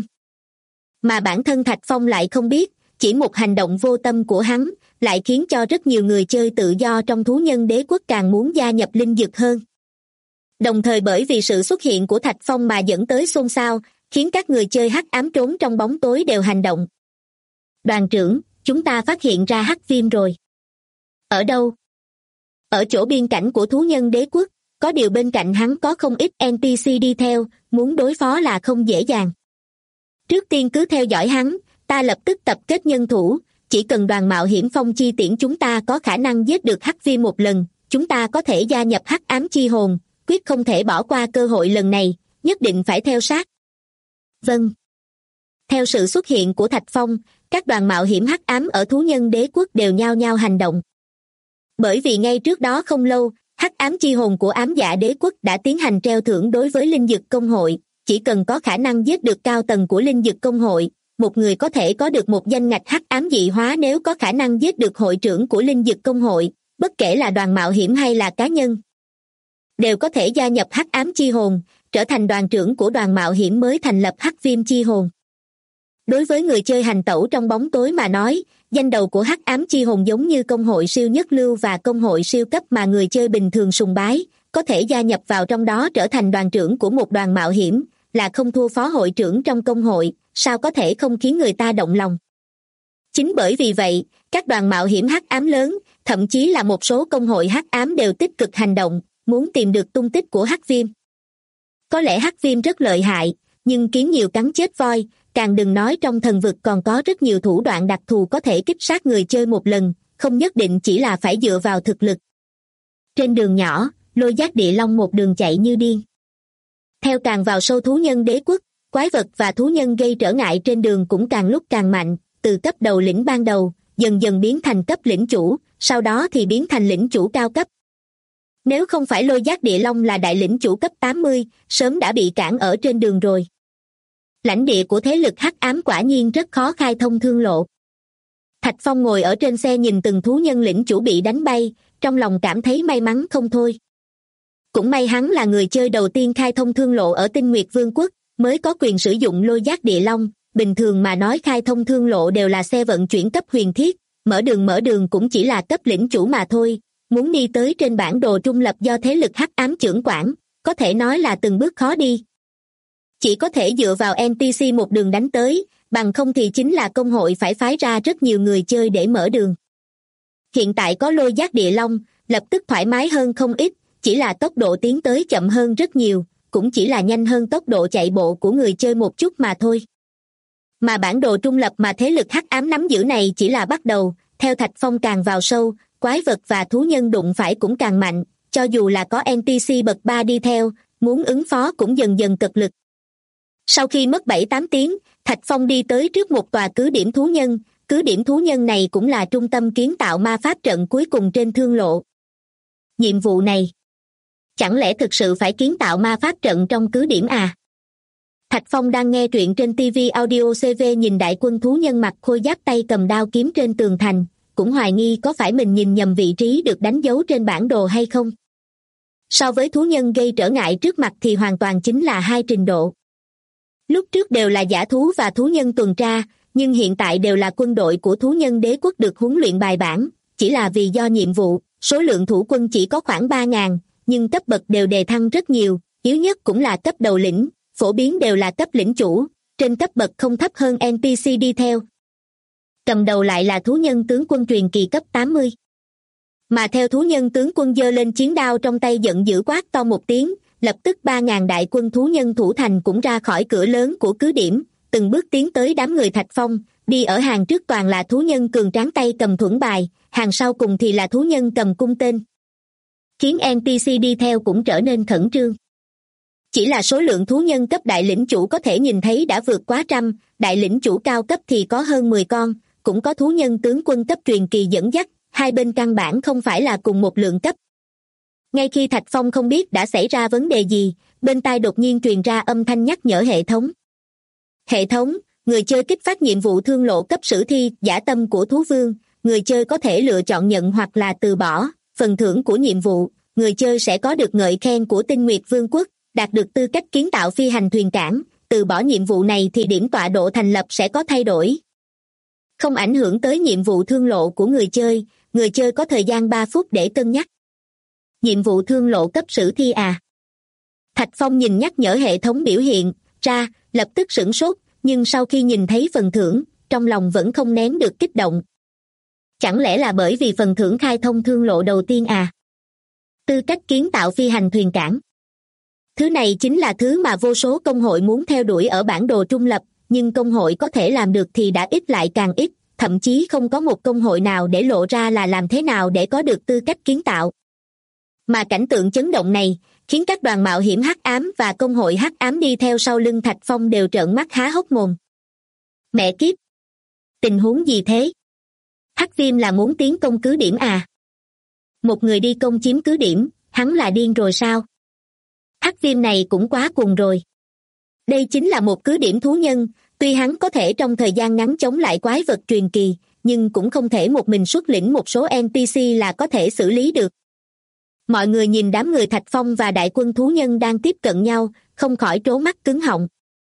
Mà bản thân Thạch Phong lại không biết, chỉ một hành động vô tâm của hắn, lại khiến cho rất nhiều người chơi tự do trong thú nhân đế quốc càng muốn gia nhập linh dực hơn. Đồng thời bởi vì sự xuất hiện của Thạch Phong mà dẫn tới xôn xao, khiến các người chơi hắc ám trốn trong bóng tối đều hành động. Đoàn trưởng, chúng ta phát hiện ra Hắc Viêm rồi. Ở đâu? Ở chỗ biên cảnh của thú nhân đế quốc, có điều bên cạnh hắn có không ít NPC đi theo, muốn đối phó là không dễ dàng. Trước tiên cứ theo dõi hắn, ta lập tức tập kết nhân thủ, chỉ cần đoàn mạo hiểm Phong Chi Tiễn chúng ta có khả năng giết được Hắc Viêm một lần, chúng ta có thể gia nhập Hắc Ám Chi Hồn, quyết không thể bỏ qua cơ hội lần này, nhất định phải theo sát. Vâng. Theo sự xuất hiện của Thạch Phong, các đoàn mạo hiểm hắc ám ở thú nhân đế quốc đều nhao nhao hành động. Bởi vì ngay trước đó không lâu, Hắc Ám Chi Hồn của ám dạ đế quốc đã tiến hành treo thưởng đối với linh dực công hội, chỉ cần có khả năng giết được cao tầng của linh dực công hội, một người có thể có được một danh ngạch hắc ám dị hóa nếu có khả năng giết được hội trưởng của linh dực công hội, bất kể là đoàn mạo hiểm hay là cá nhân, đều có thể gia nhập Hắc Ám Chi Hồn, trở thành đoàn trưởng của đoàn mạo hiểm mới thành lập Hắc Viêm Chi Hồn. Đối với người chơi hành tẩu trong bóng tối mà nói, Danh đầu của hắc ám chi hồn giống như công hội siêu nhất lưu và công hội siêu cấp mà người chơi bình thường sùng bái, có thể gia nhập vào trong đó trở thành đoàn trưởng của một đoàn mạo hiểm, là không thua phó hội trưởng trong công hội, sao có thể không khiến người ta động lòng. Chính bởi vì vậy, các đoàn mạo hiểm hắc ám lớn, thậm chí là một số công hội hắc ám đều tích cực hành động, muốn tìm được tung tích của hắc viêm. Có lẽ hắc viêm rất lợi hại, nhưng kiến nhiều cắn chết voi, càng đừng nói trong thần vực còn có rất nhiều thủ đoạn đặc thù có thể kích sát người chơi một lần, không nhất định chỉ là phải dựa vào thực lực. Trên đường nhỏ, Lôi Giác Địa Long một đường chạy như điên. Theo càng vào sâu thú nhân đế quốc, quái vật và thú nhân gây trở ngại trên đường cũng càng lúc càng mạnh, từ cấp đầu lĩnh ban đầu, dần dần biến thành cấp lĩnh chủ, sau đó thì biến thành lĩnh chủ cao cấp. Nếu không phải Lôi Giác Địa Long là đại lĩnh chủ cấp 80, sớm đã bị cản ở trên đường rồi. Lãnh địa của thế lực hắc ám quả nhiên rất khó khai thông thương lộ. Thạch Phong ngồi ở trên xe nhìn từng thú nhân lĩnh chủ bị đánh bay, trong lòng cảm thấy may mắn không thôi. Cũng may hắn là người chơi đầu tiên khai thông thương lộ ở Tinh Nguyệt Vương quốc, mới có quyền sử dụng Lôi Giác Địa Long. Bình thường mà nói khai thông thương lộ đều là xe vận chuyển cấp huyền thiết, mở đường cũng chỉ là cấp lĩnh chủ mà thôi. Muốn đi tới trên bản đồ trung lập do thế lực hắc ám chưởng quản, có thể nói là từng bước khó đi. Chỉ có thể dựa vào NPC một đường đánh tới, bằng không thì chính là công hội phải phái ra rất nhiều người chơi để mở đường. Hiện tại có Lôi Giác Địa Long, lập tức thoải mái hơn không ít, chỉ là tốc độ tiến tới chậm hơn rất nhiều, cũng chỉ là nhanh hơn tốc độ chạy bộ của người chơi một chút mà thôi. Mà bản đồ trung lập mà thế lực hắc ám nắm giữ này chỉ là bắt đầu, theo Thạch Phong càng vào sâu, quái vật và thú nhân đụng phải cũng càng mạnh, cho dù là có NPC bậc 3 đi theo, muốn ứng phó cũng dần dần cật lực. Sau khi mất 7-8 tiếng, Thạch Phong đi tới trước một tòa cứ điểm thú nhân này cũng là trung tâm kiến tạo ma pháp trận cuối cùng trên thương lộ. Nhiệm vụ này, chẳng lẽ thực sự phải kiến tạo ma pháp trận trong cứ điểm à? Thạch Phong đang nghe truyện trên TV Audio CV nhìn đại quân thú nhân mặc khôi giáp tay cầm đao kiếm trên tường thành, cũng hoài nghi có phải mình nhìn nhầm vị trí được đánh dấu trên bản đồ hay không. So với thú nhân gây trở ngại trước mặt thì hoàn toàn chính là hai trình độ. Lúc trước đều là dã thú và thú nhân tuần tra, nhưng hiện tại đều là quân đội của thú nhân đế quốc được huấn luyện bài bản, chỉ là vì do nhiệm vụ, số lượng thủ quân chỉ có khoảng 3.000, nhưng cấp bậc đều đề thăng rất nhiều, yếu nhất cũng là cấp đầu lĩnh, phổ biến đều là cấp lĩnh chủ, trên cấp bậc không thấp hơn NPC đi theo. Cầm đầu lại là thú nhân tướng quân truyền kỳ cấp 80. Mà theo thú nhân tướng quân giơ lên chiến đao trong tay giận dữ quát to một tiếng, lập tức 3.000 đại quân thú nhân thủ thành cũng ra khỏi cửa lớn của cứ điểm, từng bước tiến tới đám người Thạch Phong, đi ở hàng trước toàn là thú nhân cường tráng tay cầm thuẫn bài, hàng sau cùng thì là thú nhân cầm cung tên. Khiến NPC đi theo cũng trở nên khẩn trương. Chỉ là số lượng thú nhân cấp đại lĩnh chủ có thể nhìn thấy đã vượt quá 100, đại lĩnh chủ cao cấp thì có hơn 10 con, cũng có thú nhân tướng quân cấp truyền kỳ dẫn dắt, hai bên căn bản không phải là cùng một lượng cấp. Ngay khi Thạch Phong không biết đã xảy ra vấn đề gì, bên tai đột nhiên truyền ra âm thanh nhắc nhở hệ thống. Hệ thống, người chơi kích phát nhiệm vụ thương lộ cấp sử thi, dã tâm của thú vương, người chơi có thể lựa chọn nhận hoặc là từ bỏ, phần thưởng của nhiệm vụ, người chơi sẽ có được ngợi khen của Tinh Nguyệt Vương quốc, đạt được tư cách kiến tạo phi hành thuyền cảng, từ bỏ nhiệm vụ này thì điểm tọa độ thành lập sẽ có thay đổi. Không ảnh hưởng tới nhiệm vụ thương lộ của người chơi có thời gian 3 phút để cân nhắc. Nhiệm vụ thương lộ cấp sử thi à? Thạch Phong nhìn nhắc nhở hệ thống biểu hiện ra, lập tức sửng sốt, nhưng sau khi nhìn thấy phần thưởng, trong lòng vẫn không nén được kích động. Chẳng lẽ là bởi vì phần thưởng khai thông thương lộ đầu tiên à? Tư cách kiến tạo phi hành thuyền cảng. Thứ này chính là thứ mà vô số công hội muốn theo đuổi ở bản đồ trung lập, nhưng công hội có thể làm được thì đã ít lại càng ít, thậm chí không có một công hội nào để lộ ra là làm thế nào để có được tư cách kiến tạo. Mà cảnh tượng chấn động này, khiến các đoàn mạo hiểm hắc ám và công hội hắc ám đi theo sau lưng Thạch Phong đều trợn mắt há hốc mồm. Mẹ kiếp! Tình huống gì thế? Hắc viêm là muốn tiến công cứ điểm à? Một người đi công chiếm cứ điểm, hắn là điên rồi sao? Hắc viêm này cũng quá cuồng rồi. Đây chính là một cứ điểm thú nhân, tuy hắn có thể trong thời gian ngắn chống lại quái vật truyền kỳ, nhưng cũng không thể một mình xuất lĩnh một số NPC là có thể xử lý được. Mọi người nhìn đám người Thạch Phong và đại quân thú nhân đang tiếp cận nhau, không khỏi trố mắt cứng họng.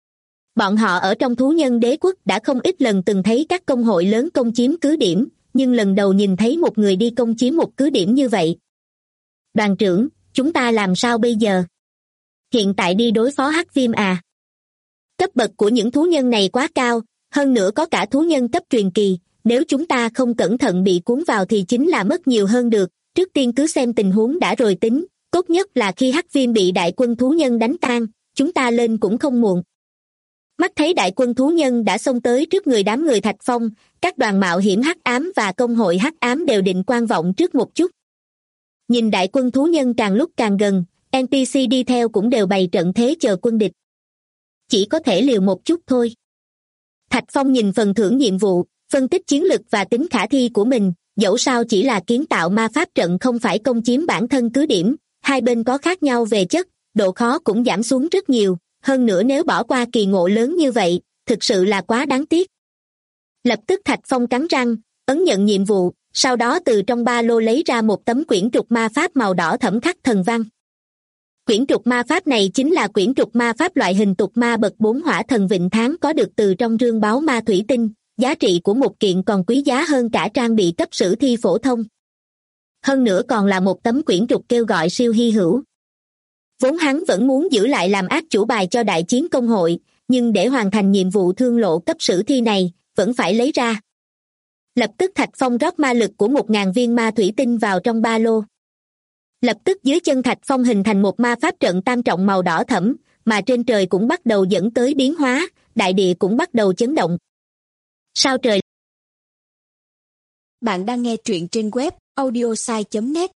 Bọn họ ở trong thú nhân đế quốc đã không ít lần từng thấy các công hội lớn công chiếm cứ điểm, nhưng lần đầu nhìn thấy một người đi công chiếm một cứ điểm như vậy. Đoàn trưởng, chúng ta làm sao bây giờ? Hiện tại đi đối phó hắc viêm à? Cấp bậc của những thú nhân này quá cao, hơn nữa có cả thú nhân cấp truyền kỳ, nếu chúng ta không cẩn thận bị cuốn vào thì chính là mất nhiều hơn được, trước tiên cứ xem tình huống đã rồi tính, tốt nhất là khi hắc viêm bị đại quân thú nhân đánh tan, chúng ta lên cũng không muộn. Mắt thấy đại quân thú nhân đã xông tới trước người đám người Thạch Phong, các đoàn mạo hiểm hắc ám và công hội hắc ám đều định quan vọng trước một chút. Nhìn đại quân thú nhân càng lúc càng gần, NPC đi theo cũng đều bày trận thế chờ quân địch. Chỉ có thể liều một chút thôi. Thạch Phong nhìn phần thưởng nhiệm vụ, phân tích chiến lực và tính khả thi của mình, dẫu sao chỉ là kiến tạo ma pháp trận không phải công chiếm bản thân cứ điểm, hai bên có khác nhau về chất, độ khó cũng giảm xuống rất nhiều, hơn nữa nếu bỏ qua kỳ ngộ lớn như vậy, thực sự là quá đáng tiếc. Lập tức Thạch Phong cắn răng, ấn nhận nhiệm vụ, sau đó từ trong ba lô lấy ra một tấm quyển trục ma pháp màu đỏ thẫm khắc thần văn. Quyển trục ma pháp này chính là quyển trục ma pháp loại hình tục ma bậc 4 hỏa thần vịnh tháng có được từ trong rương báo ma thủy tinh, giá trị của một kiện còn quý giá hơn cả trang bị cấp sử thi phổ thông. Hơn nữa còn là một tấm quyển trục kêu gọi siêu hy hữu. Vốn hắn vẫn muốn giữ lại làm ác chủ bài cho đại chiến công hội, nhưng để hoàn thành nhiệm vụ thương lộ cấp sử thi này, vẫn phải lấy ra. Lập tức Thạch Phong rót ma lực của 1.000 viên ma thủy tinh vào trong ba lô. Lập tức dưới chân Thạch Phong hình thành một ma pháp trận tam trọng màu đỏ thẫm, mà trên trời cũng bắt đầu dẫn tới biến hóa, đại địa cũng bắt đầu chấn động. Sao trời? Bạn đang nghe truyện trên web audiosai.net.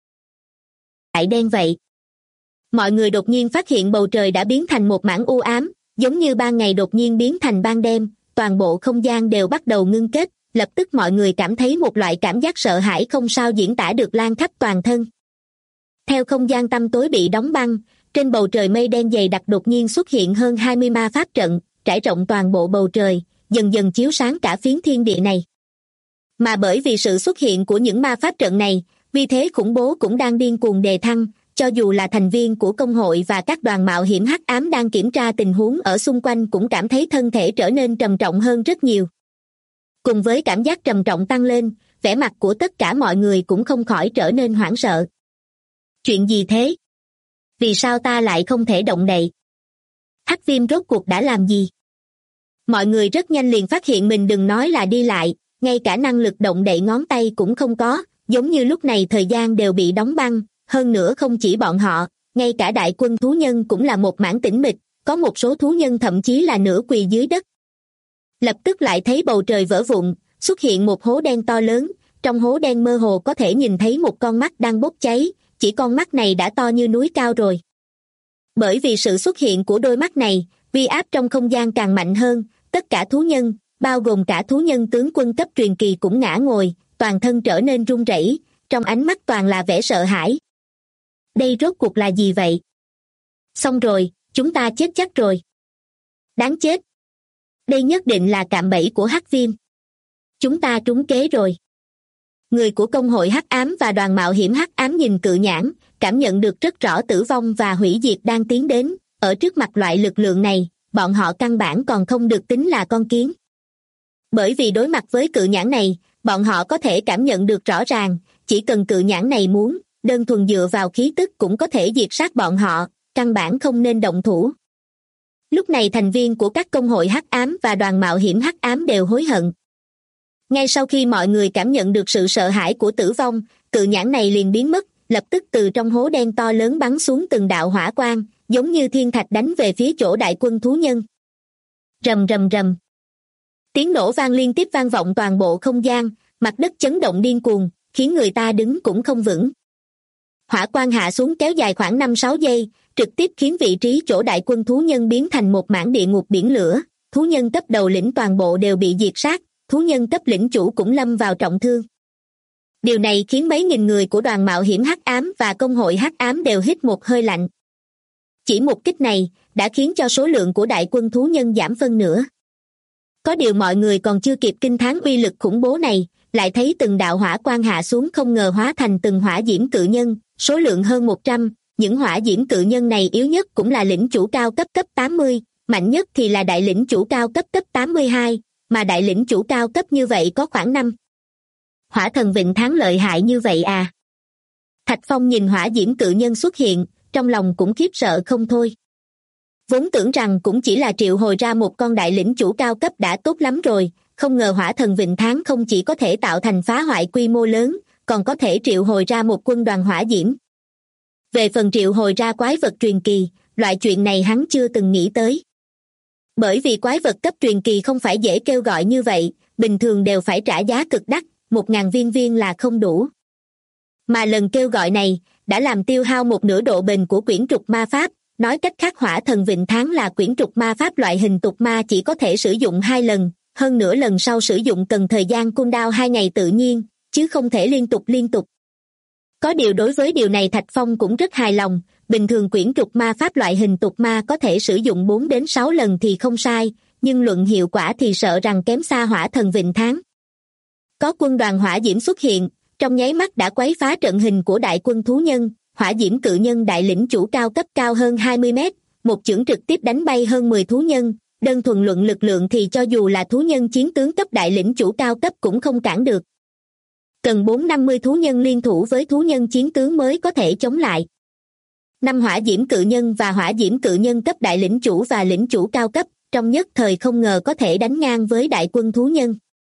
Lại đen vậy. Mọi người đột nhiên phát hiện bầu trời đã biến thành một mảng u ám, giống như ban ngày đột nhiên biến thành ban đêm, toàn bộ không gian đều bắt đầu ngưng kết, lập tức mọi người cảm thấy một loại cảm giác sợ hãi không sao diễn tả được lan khắp toàn thân. Theo không gian tăm tối bị đóng băng, trên bầu trời mây đen dày đặc đột nhiên xuất hiện hơn 20 ma pháp trận, trải rộng toàn bộ bầu trời, dần dần chiếu sáng cả phiến thiên địa này. Mà bởi vì sự xuất hiện của những ma pháp trận này, vì thế khủng bố cũng đang điên cuồng đề thăng, cho dù là thành viên của công hội và các đoàn mạo hiểm hắc ám đang kiểm tra tình huống ở xung quanh cũng cảm thấy thân thể trở nên trầm trọng hơn rất nhiều. Cùng với cảm giác trầm trọng tăng lên, vẻ mặt của tất cả mọi người cũng không khỏi trở nên hoảng sợ. Chuyện gì thế? Vì sao ta lại không thể động đậy? Hắc viêm rốt cuộc đã làm gì? Mọi người rất nhanh liền phát hiện mình đừng nói là đi lại, ngay cả năng lực động đậy ngón tay cũng không có, giống như lúc này thời gian đều bị đóng băng, hơn nữa không chỉ bọn họ, ngay cả đại quân thú nhân cũng là một mảng tĩnh mịch, có một số thú nhân thậm chí là nửa quỳ dưới đất. Lập tức lại thấy bầu trời vỡ vụn, xuất hiện một hố đen to lớn, trong hố đen mơ hồ có thể nhìn thấy một con mắt đang bốc cháy, chỉ con mắt này đã to như núi cao rồi. Bởi vì sự xuất hiện của đôi mắt này, uy áp trong không gian càng mạnh hơn, tất cả thú nhân, bao gồm cả thú nhân tướng quân cấp truyền kỳ cũng ngã ngồi, toàn thân trở nên run rẩy, trong ánh mắt toàn là vẻ sợ hãi. Đây rốt cuộc là gì vậy? Xong rồi, chúng ta chết chắc rồi. Đáng chết. Đây nhất định là cạm bẫy của hắc viêm. Chúng ta trúng kế rồi. Người của công hội hắc ám và đoàn mạo hiểm hắc ám nhìn cự nhãn, cảm nhận được rất rõ tử vong và hủy diệt đang tiến đến, ở trước mặt loại lực lượng này, bọn họ căn bản còn không được tính là con kiến. Bởi vì đối mặt với cự nhãn này, bọn họ có thể cảm nhận được rõ ràng, chỉ cần cự nhãn này muốn, đơn thuần dựa vào khí tức cũng có thể diệt sát bọn họ, căn bản không nên động thủ. Lúc này thành viên của các công hội hắc ám và đoàn mạo hiểm hắc ám đều hối hận. Ngay sau khi mọi người cảm nhận được sự sợ hãi của tử vong, cự nhãn này liền biến mất, lập tức từ trong hố đen to lớn bắn xuống từng đạo hỏa quang, giống như thiên thạch đánh về phía chỗ đại quân thú nhân. Rầm rầm rầm. Tiếng nổ vang liên tiếp vang vọng toàn bộ không gian, mặt đất chấn động điên cuồng, khiến người ta đứng cũng không vững. Hỏa quang hạ xuống kéo dài khoảng 5-6 giây, trực tiếp khiến vị trí chỗ đại quân thú nhân biến thành một mảng địa ngục biển lửa, thú nhân cấp đầu lĩnh toàn bộ đều bị diệt sát, thú nhân cấp lĩnh chủ cũng lâm vào trọng thương. Điều này khiến mấy nghìn người của đoàn mạo hiểm hắc ám và công hội hắc ám đều hít một hơi lạnh. Chỉ một kích này đã khiến cho số lượng của đại quân thú nhân giảm phân nửa. Có điều mọi người còn chưa kịp kinh thán uy lực khủng bố này, lại thấy từng đạo hỏa quang hạ xuống không ngờ hóa thành từng hỏa diễm cự nhân, số lượng hơn 100, những hỏa diễm cự nhân này yếu nhất cũng là lĩnh chủ cao cấp 80, mạnh nhất thì là đại lĩnh chủ cao cấp cấp 82, mà đại lĩnh chủ cao cấp như vậy có khoảng 5. Hỏa thần Vịnh Thắng lợi hại như vậy à? Thạch Phong nhìn hỏa diễm cự nhân xuất hiện, trong lòng cũng khiếp sợ không thôi. Vốn tưởng rằng cũng chỉ là triệu hồi ra một con đại lĩnh chủ cao cấp đã tốt lắm rồi, không ngờ hỏa thần Vịnh Thắng không chỉ có thể tạo thành phá hoại quy mô lớn, còn có thể triệu hồi ra một quân đoàn hỏa diễm. Về phần triệu hồi ra quái vật truyền kỳ, loại chuyện này hắn chưa từng nghĩ tới. Bởi vì quái vật cấp truyền kỳ không phải dễ kêu gọi như vậy, bình thường đều phải trả giá cực đắt, 1000 viên là không đủ. Mà lần kêu gọi này, đã làm tiêu hao một nửa độ bền của quyển trục ma pháp, nói cách khác hỏa thần Vịnh Thắng là quyển trục ma pháp loại hình tục ma chỉ có thể sử dụng 2 lần, hơn nữa lần sau sử dụng cần thời gian cooldown 2 ngày tự nhiên, chứ không thể liên tục. Có điều đối với điều này Thạch Phong cũng rất hài lòng, bình thường quyển trục ma pháp loại hình tục ma có thể sử dụng 4 đến 6 lần thì không sai, nhưng luận hiệu quả thì sợ rằng kém xa hỏa thần Vịnh Thắng. Có quân đoàn hỏa diễm xuất hiện, trong nháy mắt đã quấy phá trận hình của đại quân thú nhân, hỏa diễm cự nhân đại lĩnh chủ cao cấp cao hơn 20 mét, một chưởng trực tiếp đánh bay hơn 10 thú nhân, đơn thuần luận lực lượng thì cho dù là thú nhân chiến tướng cấp đại lĩnh chủ cao cấp cũng không cản được. Cần 450 thú nhân liên thủ với thú nhân chiến tướng mới có thể chống lại. 5 hỏa diễm cự nhân và hỏa diễm cự nhân cấp đại lĩnh chủ và lĩnh chủ cao cấp, trong nhất thời không ngờ có thể đánh ngang với đại quân thú nhân.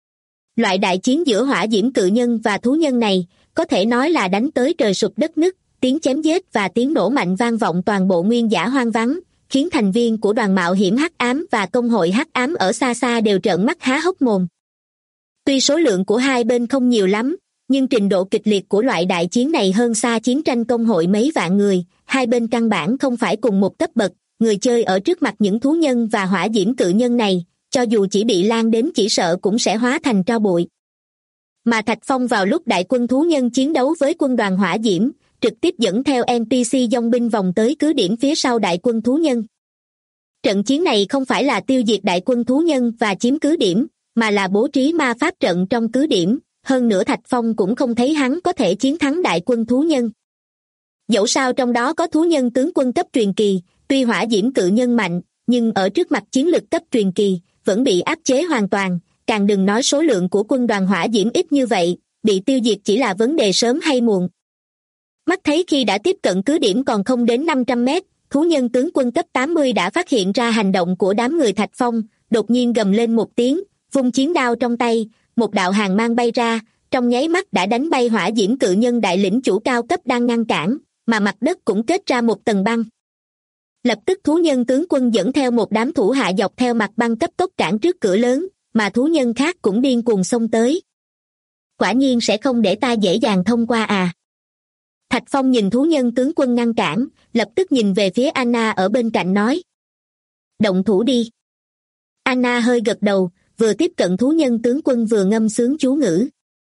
Loại đại chiến giữa hỏa diễm cự nhân và thú nhân này, có thể nói là đánh tới trời sụp đất nứt, tiếng chém giết và tiếng nổ mạnh vang vọng toàn bộ nguyên dã hoang vắng, khiến thành viên của đoàn mạo hiểm hắc ám và công hội hắc ám ở xa xa đều trợn mắt há hốc mồm. Tuy số lượng của hai bên không nhiều lắm, nhưng trình độ kịch liệt của loại đại chiến này hơn xa chiến tranh công hội mấy vạn người, hai bên căn bản không phải cùng một cấp bậc, người chơi ở trước mặt những thú nhân và hỏa diễm cự nhân này, cho dù chỉ bị lan đến chỉ sợ cũng sẽ hóa thành tro bụi. Mà Thạch Phong vào lúc đại quân thú nhân chiến đấu với quân đoàn hỏa diễm, trực tiếp dẫn theo NPC dòng binh vòng tới cứ điểm phía sau đại quân thú nhân. Trận chiến này không phải là tiêu diệt đại quân thú nhân và chiếm cứ điểm, mà là bố trí ma pháp trận trong cứ điểm, hơn nữa Thạch Phong cũng không thấy hắn có thể chiến thắng đại quân thú nhân. Dẫu sao trong đó có thú nhân tướng quân cấp truyền kỳ, tuy hỏa diễm cự nhân mạnh, nhưng ở trước mặt chiến lực cấp truyền kỳ, vẫn bị áp chế hoàn toàn, càng đừng nói số lượng của quân đoàn hỏa diễm ít như vậy, bị tiêu diệt chỉ là vấn đề sớm hay muộn. Mắt thấy khi đã tiếp cận cứ điểm còn không đến 500 mét, thú nhân tướng quân cấp 80 đã phát hiện ra hành động của đám người Thạch Phong, đột nhiên gầm lên một tiếng, vung chiến đao trong tay, một đạo hàn mang bay ra, trong nháy mắt đã đánh bay hỏa diễm cự nhân đại lĩnh chủ cao cấp đang ngăn cản, mà mặt đất cũng kết ra một tầng băng. Lập tức thú nhân tướng quân dẫn theo một đám thủ hạ dọc theo mặt băng cấp tốc cản trước cửa lớn, mà thú nhân khác cũng điên cuồng xông tới. Quả nhiên sẽ không để ta dễ dàng thông qua à. Thạch Phong nhìn thú nhân tướng quân ngăn cản, lập tức nhìn về phía Anna ở bên cạnh nói. Động thủ đi. Anna hơi gật đầu, vừa tiếp cận thú nhân tướng quân vừa ngâm sướng chú ngữ.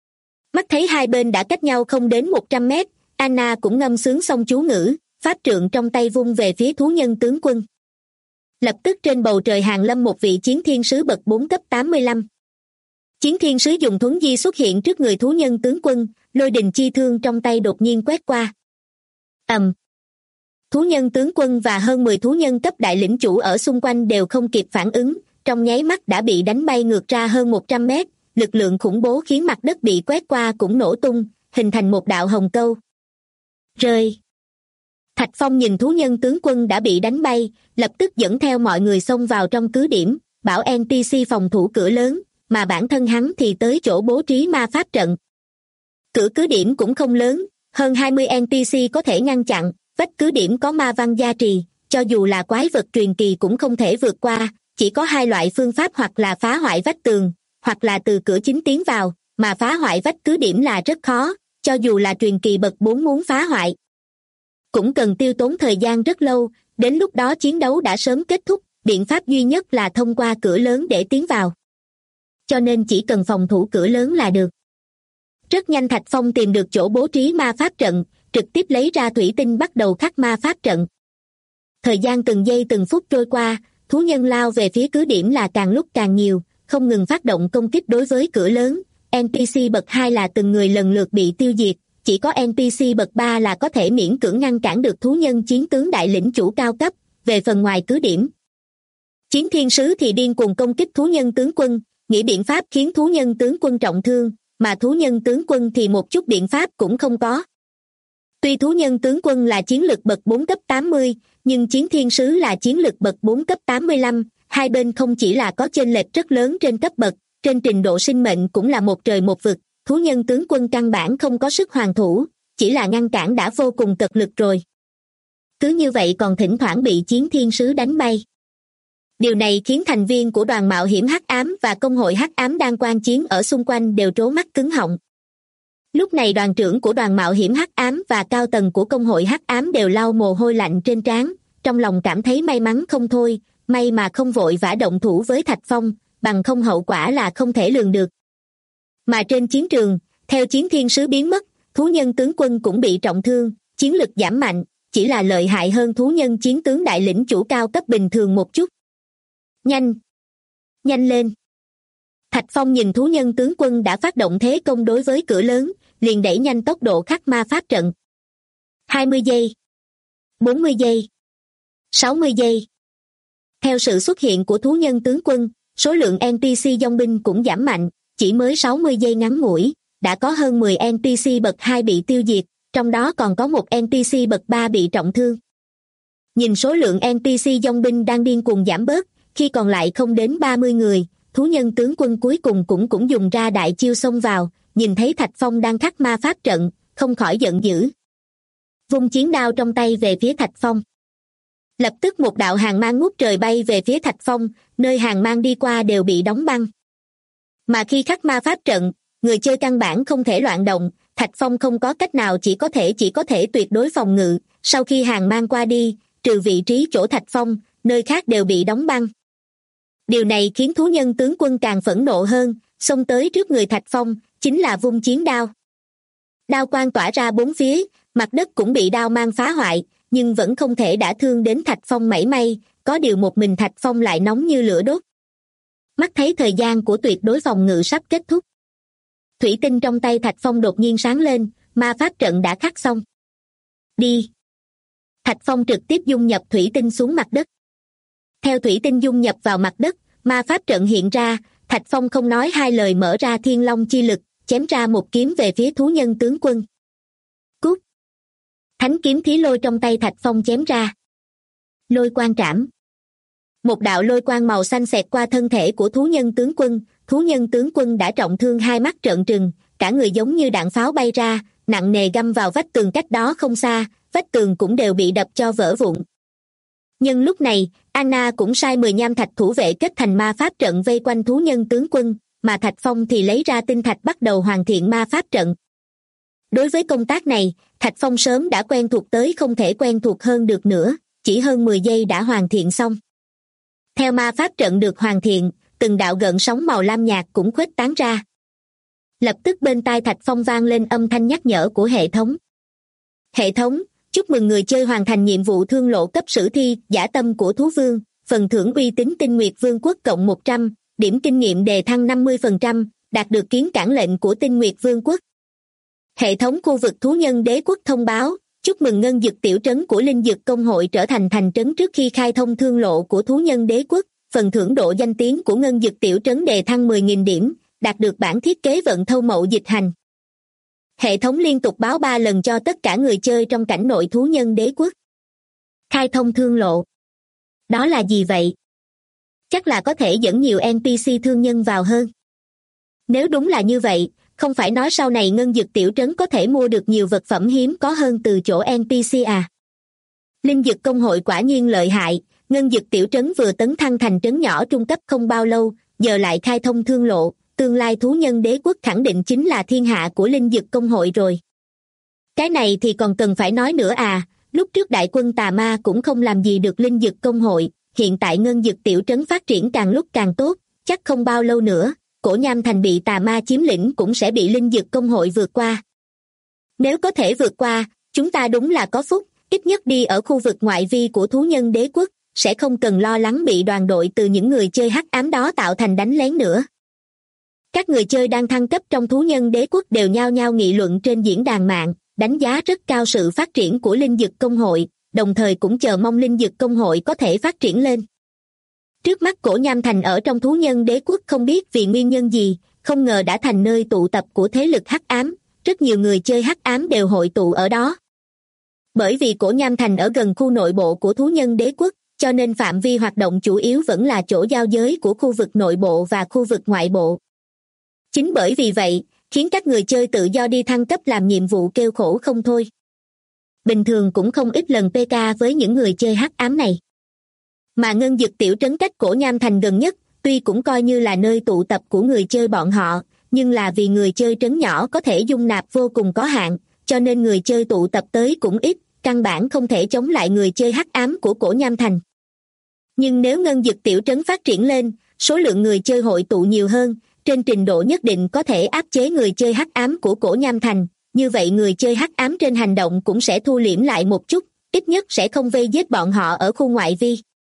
Mắt thấy hai bên đã cách nhau không đến 100 mét, Anna cũng ngâm sướng xong chú ngữ, pháp trượng trong tay vung về phía thú nhân tướng quân. Lập tức trên bầu trời hàng lâm một vị chiến thiên sứ bậc 4 cấp 85. Chiến thiên sứ dùng thuấn di xuất hiện trước người thú nhân tướng quân, lôi đình chi thương trong tay đột nhiên quét qua. Thú nhân tướng quân và hơn 10 thú nhân cấp đại lĩnh chủ ở xung quanh đều không kịp phản ứng, trong nháy mắt đã bị đánh bay ngược ra hơn 100 mét, lực lượng khủng bố khiến mặt đất bị quét qua cũng nổ tung, hình thành một đạo hồng câu. Rơi. Thạch Phong nhìn thú nhân tướng quân đã bị đánh bay, lập tức dẫn theo mọi người xông vào trong cứ điểm, bảo NPC phòng thủ cửa lớn, mà bản thân hắn thì tới chỗ bố trí ma pháp trận. Cửa cứ điểm cũng không lớn, hơn 20 NPC có thể ngăn chặn, vách cứ điểm có ma văn gia trì, cho dù là quái vật truyền kỳ cũng không thể vượt qua, chỉ có hai loại phương pháp hoặc là phá hoại vách tường, hoặc là từ cửa chính tiến vào, mà phá hoại vách cứ điểm là rất khó, cho dù là truyền kỳ bậc 4 muốn phá hoại. Cũng cần tiêu tốn thời gian rất lâu, đến lúc đó chiến đấu đã sớm kết thúc, biện pháp duy nhất là thông qua cửa lớn để tiến vào. Cho nên chỉ cần phòng thủ cửa lớn là được. Rất nhanh Thạch Phong tìm được chỗ bố trí ma pháp trận, trực tiếp lấy ra thủy tinh bắt đầu khắc ma pháp trận. Thời gian từng giây từng phút trôi qua, thú nhân lao về phía cứ điểm là càng lúc càng nhiều, không ngừng phát động công kích đối với cửa lớn. NPC bậc 2 là từng người lần lượt bị tiêu diệt, chỉ có NPC bậc 3 là có thể miễn cưỡng ngăn cản được thú nhân chiến tướng đại lĩnh chủ cao cấp, về phần ngoài cứ điểm. Chiến thiên sứ thì điên cuồng công kích thú nhân tướng quân, nghĩ biện pháp khiến thú nhân tướng quân trọng thương, mà thú nhân tướng quân thì một chút biện pháp cũng không có. Tuy thú nhân tướng quân là chiến lực bậc 4 cấp 80, nhưng chiến thiên sứ là chiến lực bậc 4 cấp 85, hai bên không chỉ là có chênh lệch rất lớn trên cấp bậc, trên trình độ sinh mệnh cũng là một trời một vực, thú nhân tướng quân căn bản không có sức hoàn thủ, chỉ là ngăn cản đã vô cùng cật lực rồi. Cứ như vậy còn thỉnh thoảng bị chiến thiên sứ đánh bay. Điều này khiến thành viên của đoàn mạo hiểm hắc ám và công hội hắc ám đang quan chiến ở xung quanh đều trố mắt cứng họng. Lúc này đoàn trưởng của đoàn mạo hiểm hắc ám và cao tầng của công hội hắc ám đều lau mồ hôi lạnh trên trán, trong lòng cảm thấy may mắn không thôi, may mà không vội vã động thủ với Thạch Phong, bằng không hậu quả là không thể lường được. Mà trên chiến trường, theo chiến thiên sứ biến mất, thú nhân tướng quân cũng bị trọng thương, chiến lực giảm mạnh, chỉ là lợi hại hơn thú nhân chiến tướng đại lĩnh chủ cao cấp bình thường một chút. Nhanh! Nhanh lên! Thạch Phong nhìn thú nhân tướng quân đã phát động thế công đối với cửa lớn, liền đẩy nhanh tốc độ khắc ma pháp trận. 20 giây, 40 giây, 60 giây. Theo sự xuất hiện của thú nhân tướng quân, số lượng NPC dòng binh cũng giảm mạnh, chỉ mới 60 giây ngắn ngủi, đã có hơn 10 NPC bậc 2 bị tiêu diệt, trong đó còn có một NPC bậc 3 bị trọng thương. Nhìn số lượng NPC dòng binh đang điên cuồng giảm bớt, khi còn lại không đến 30 người, thú nhân tướng quân cuối cùng cũng dùng ra đại chiêu xông vào, nhìn thấy Thạch Phong đang khắc ma pháp trận, không khỏi giận dữ. Vung chiến đao trong tay về phía Thạch Phong. Lập tức một đạo hàng mang ngút trời bay về phía Thạch Phong, nơi hàng mang đi qua đều bị đóng băng. Mà khi khắc ma pháp trận, người chơi căn bản không thể loạn động, Thạch Phong không có cách nào chỉ có thể tuyệt đối phòng ngự, sau khi hàng mang qua đi, trừ vị trí chỗ Thạch Phong, nơi khác đều bị đóng băng. Điều này khiến thú nhân tướng quân càng phẫn nộ hơn, xông tới trước người Thạch Phong, chính là vung chiến đao. Đao quang tỏa ra bốn phía, mặt đất cũng bị đao mang phá hoại, nhưng vẫn không thể đả thương đến Thạch Phong mảy may, có điều một mình Thạch Phong lại nóng như lửa đốt. Mắt thấy thời gian của tuyệt đối phòng ngự sắp kết thúc. Thủy tinh trong tay Thạch Phong đột nhiên sáng lên, ma pháp trận đã khắc xong. Đi! Thạch Phong trực tiếp dung nhập thủy tinh xuống mặt đất. Theo thủy tinh dung nhập vào mặt đất, ma pháp trận hiện ra, Thạch Phong không nói hai lời mở ra thiên long chi lực, chém ra một kiếm về phía thú nhân tướng quân. Cút! Thánh kiếm thí lôi trong tay Thạch Phong chém ra. Lôi quang trảm. Một đạo lôi quang màu xanh xẹt qua thân thể của thú nhân tướng quân đã trọng thương, hai mắt trợn trừng, cả người giống như đạn pháo bay ra, nặng nề găm vào vách tường cách đó không xa, vách tường cũng đều bị đập cho vỡ vụn. Nhưng lúc này, Anna cũng sai 10 nham thạch thủ vệ kết thành ma pháp trận vây quanh thú nhân tướng quân, mà Thạch Phong thì lấy ra tinh thạch bắt đầu hoàn thiện ma pháp trận. Đối với công tác này, Thạch Phong sớm đã quen thuộc tới không thể quen thuộc hơn được nữa, chỉ hơn 10 giây đã hoàn thiện xong. Theo ma pháp trận được hoàn thiện, từng đạo gợn sóng màu lam nhạt cũng khuếch tán ra. Lập tức bên tai Thạch Phong vang lên âm thanh nhắc nhở của hệ thống. Hệ thống, chúc mừng người chơi hoàn thành nhiệm vụ thương lộ cấp sử thi Dã Tâm của Thú Vương, phần thưởng uy tín Tinh Nguyệt Vương quốc cộng 100, điểm kinh nghiệm đề thăng 50%, đạt được kiến cản lệnh của Tinh Nguyệt Vương quốc. Hệ thống khu vực thú nhân đế quốc thông báo, chúc mừng ngân dực tiểu trấn của Linh Dực Công hội trở thành thành trấn trước khi khai thông thương lộ của thú nhân đế quốc, phần thưởng độ danh tiếng của ngân dực tiểu trấn đề thăng 10.000 điểm, đạt được bản thiết kế vận thâu mậu dịch hành. Hệ thống liên tục báo 3 lần cho tất cả người chơi trong cảnh nội thú nhân đế quốc. Khai thông thương lộ. Đó là gì vậy? Chắc là có thể dẫn nhiều NPC thương nhân vào hơn. Nếu đúng là như vậy, không phải nói sau này ngân dực tiểu trấn có thể mua được nhiều vật phẩm hiếm có hơn từ chỗ NPC à? Linh dực công hội quả nhiên lợi hại, ngân dực tiểu trấn vừa tấn thăng thành trấn nhỏ trung cấp không bao lâu, giờ lại khai thông thương lộ, tương lai thú nhân đế quốc khẳng định chính là thiên hạ của linh dực công hội rồi. Cái này thì còn cần phải nói nữa à, lúc trước đại quân tà ma cũng không làm gì được linh dực công hội, hiện tại ngân dực tiểu trấn phát triển càng lúc càng tốt, chắc không bao lâu nữa, Cổ Nham thành bị tà ma chiếm lĩnh cũng sẽ bị linh dực công hội vượt qua. Nếu có thể vượt qua, chúng ta đúng là có phúc, ít nhất đi ở khu vực ngoại vi của thú nhân đế quốc, sẽ không cần lo lắng bị đoàn đội từ những người chơi hắc ám đó tạo thành đánh lén nữa. Các người chơi đang thăng cấp trong thú nhân đế quốc đều nhao nhao nghị luận trên diễn đàn mạng, đánh giá rất cao sự phát triển của linh dực công hội, đồng thời cũng chờ mong linh dực công hội có thể phát triển lên. Trước mắt Cổ Nham Thành ở trong thú nhân đế quốc không biết vì nguyên nhân gì, không ngờ đã thành nơi tụ tập của thế lực hắc ám, rất nhiều người chơi hắc ám đều hội tụ ở đó. Bởi vì Cổ Nham Thành ở gần khu nội bộ của thú nhân đế quốc, cho nên phạm vi hoạt động chủ yếu vẫn là chỗ giao giới của khu vực nội bộ và khu vực ngoại bộ. Chính bởi vì vậy, khiến các người chơi tự do đi thăng cấp làm nhiệm vụ kêu khổ không thôi. Bình thường cũng không ít lần PK với những người chơi hắc ám này. Mà Ngân Dực tiểu trấn cách Cổ Nham Thành gần nhất, tuy cũng coi như là nơi tụ tập của người chơi bọn họ, nhưng là vì người chơi trấn nhỏ có thể dung nạp vô cùng có hạn, cho nên người chơi tụ tập tới cũng ít, căn bản không thể chống lại người chơi hắc ám của Cổ Nham Thành. Nhưng nếu Ngân Dực tiểu trấn phát triển lên, số lượng người chơi hội tụ nhiều hơn, trên trình độ nhất định có thể áp chế người chơi hắc ám của Cổ Nham Thành, như vậy người chơi hắc ám trên hành động cũng sẽ thu liễm lại một chút, ít nhất sẽ không vây giết bọn họ ở khu ngoại vi.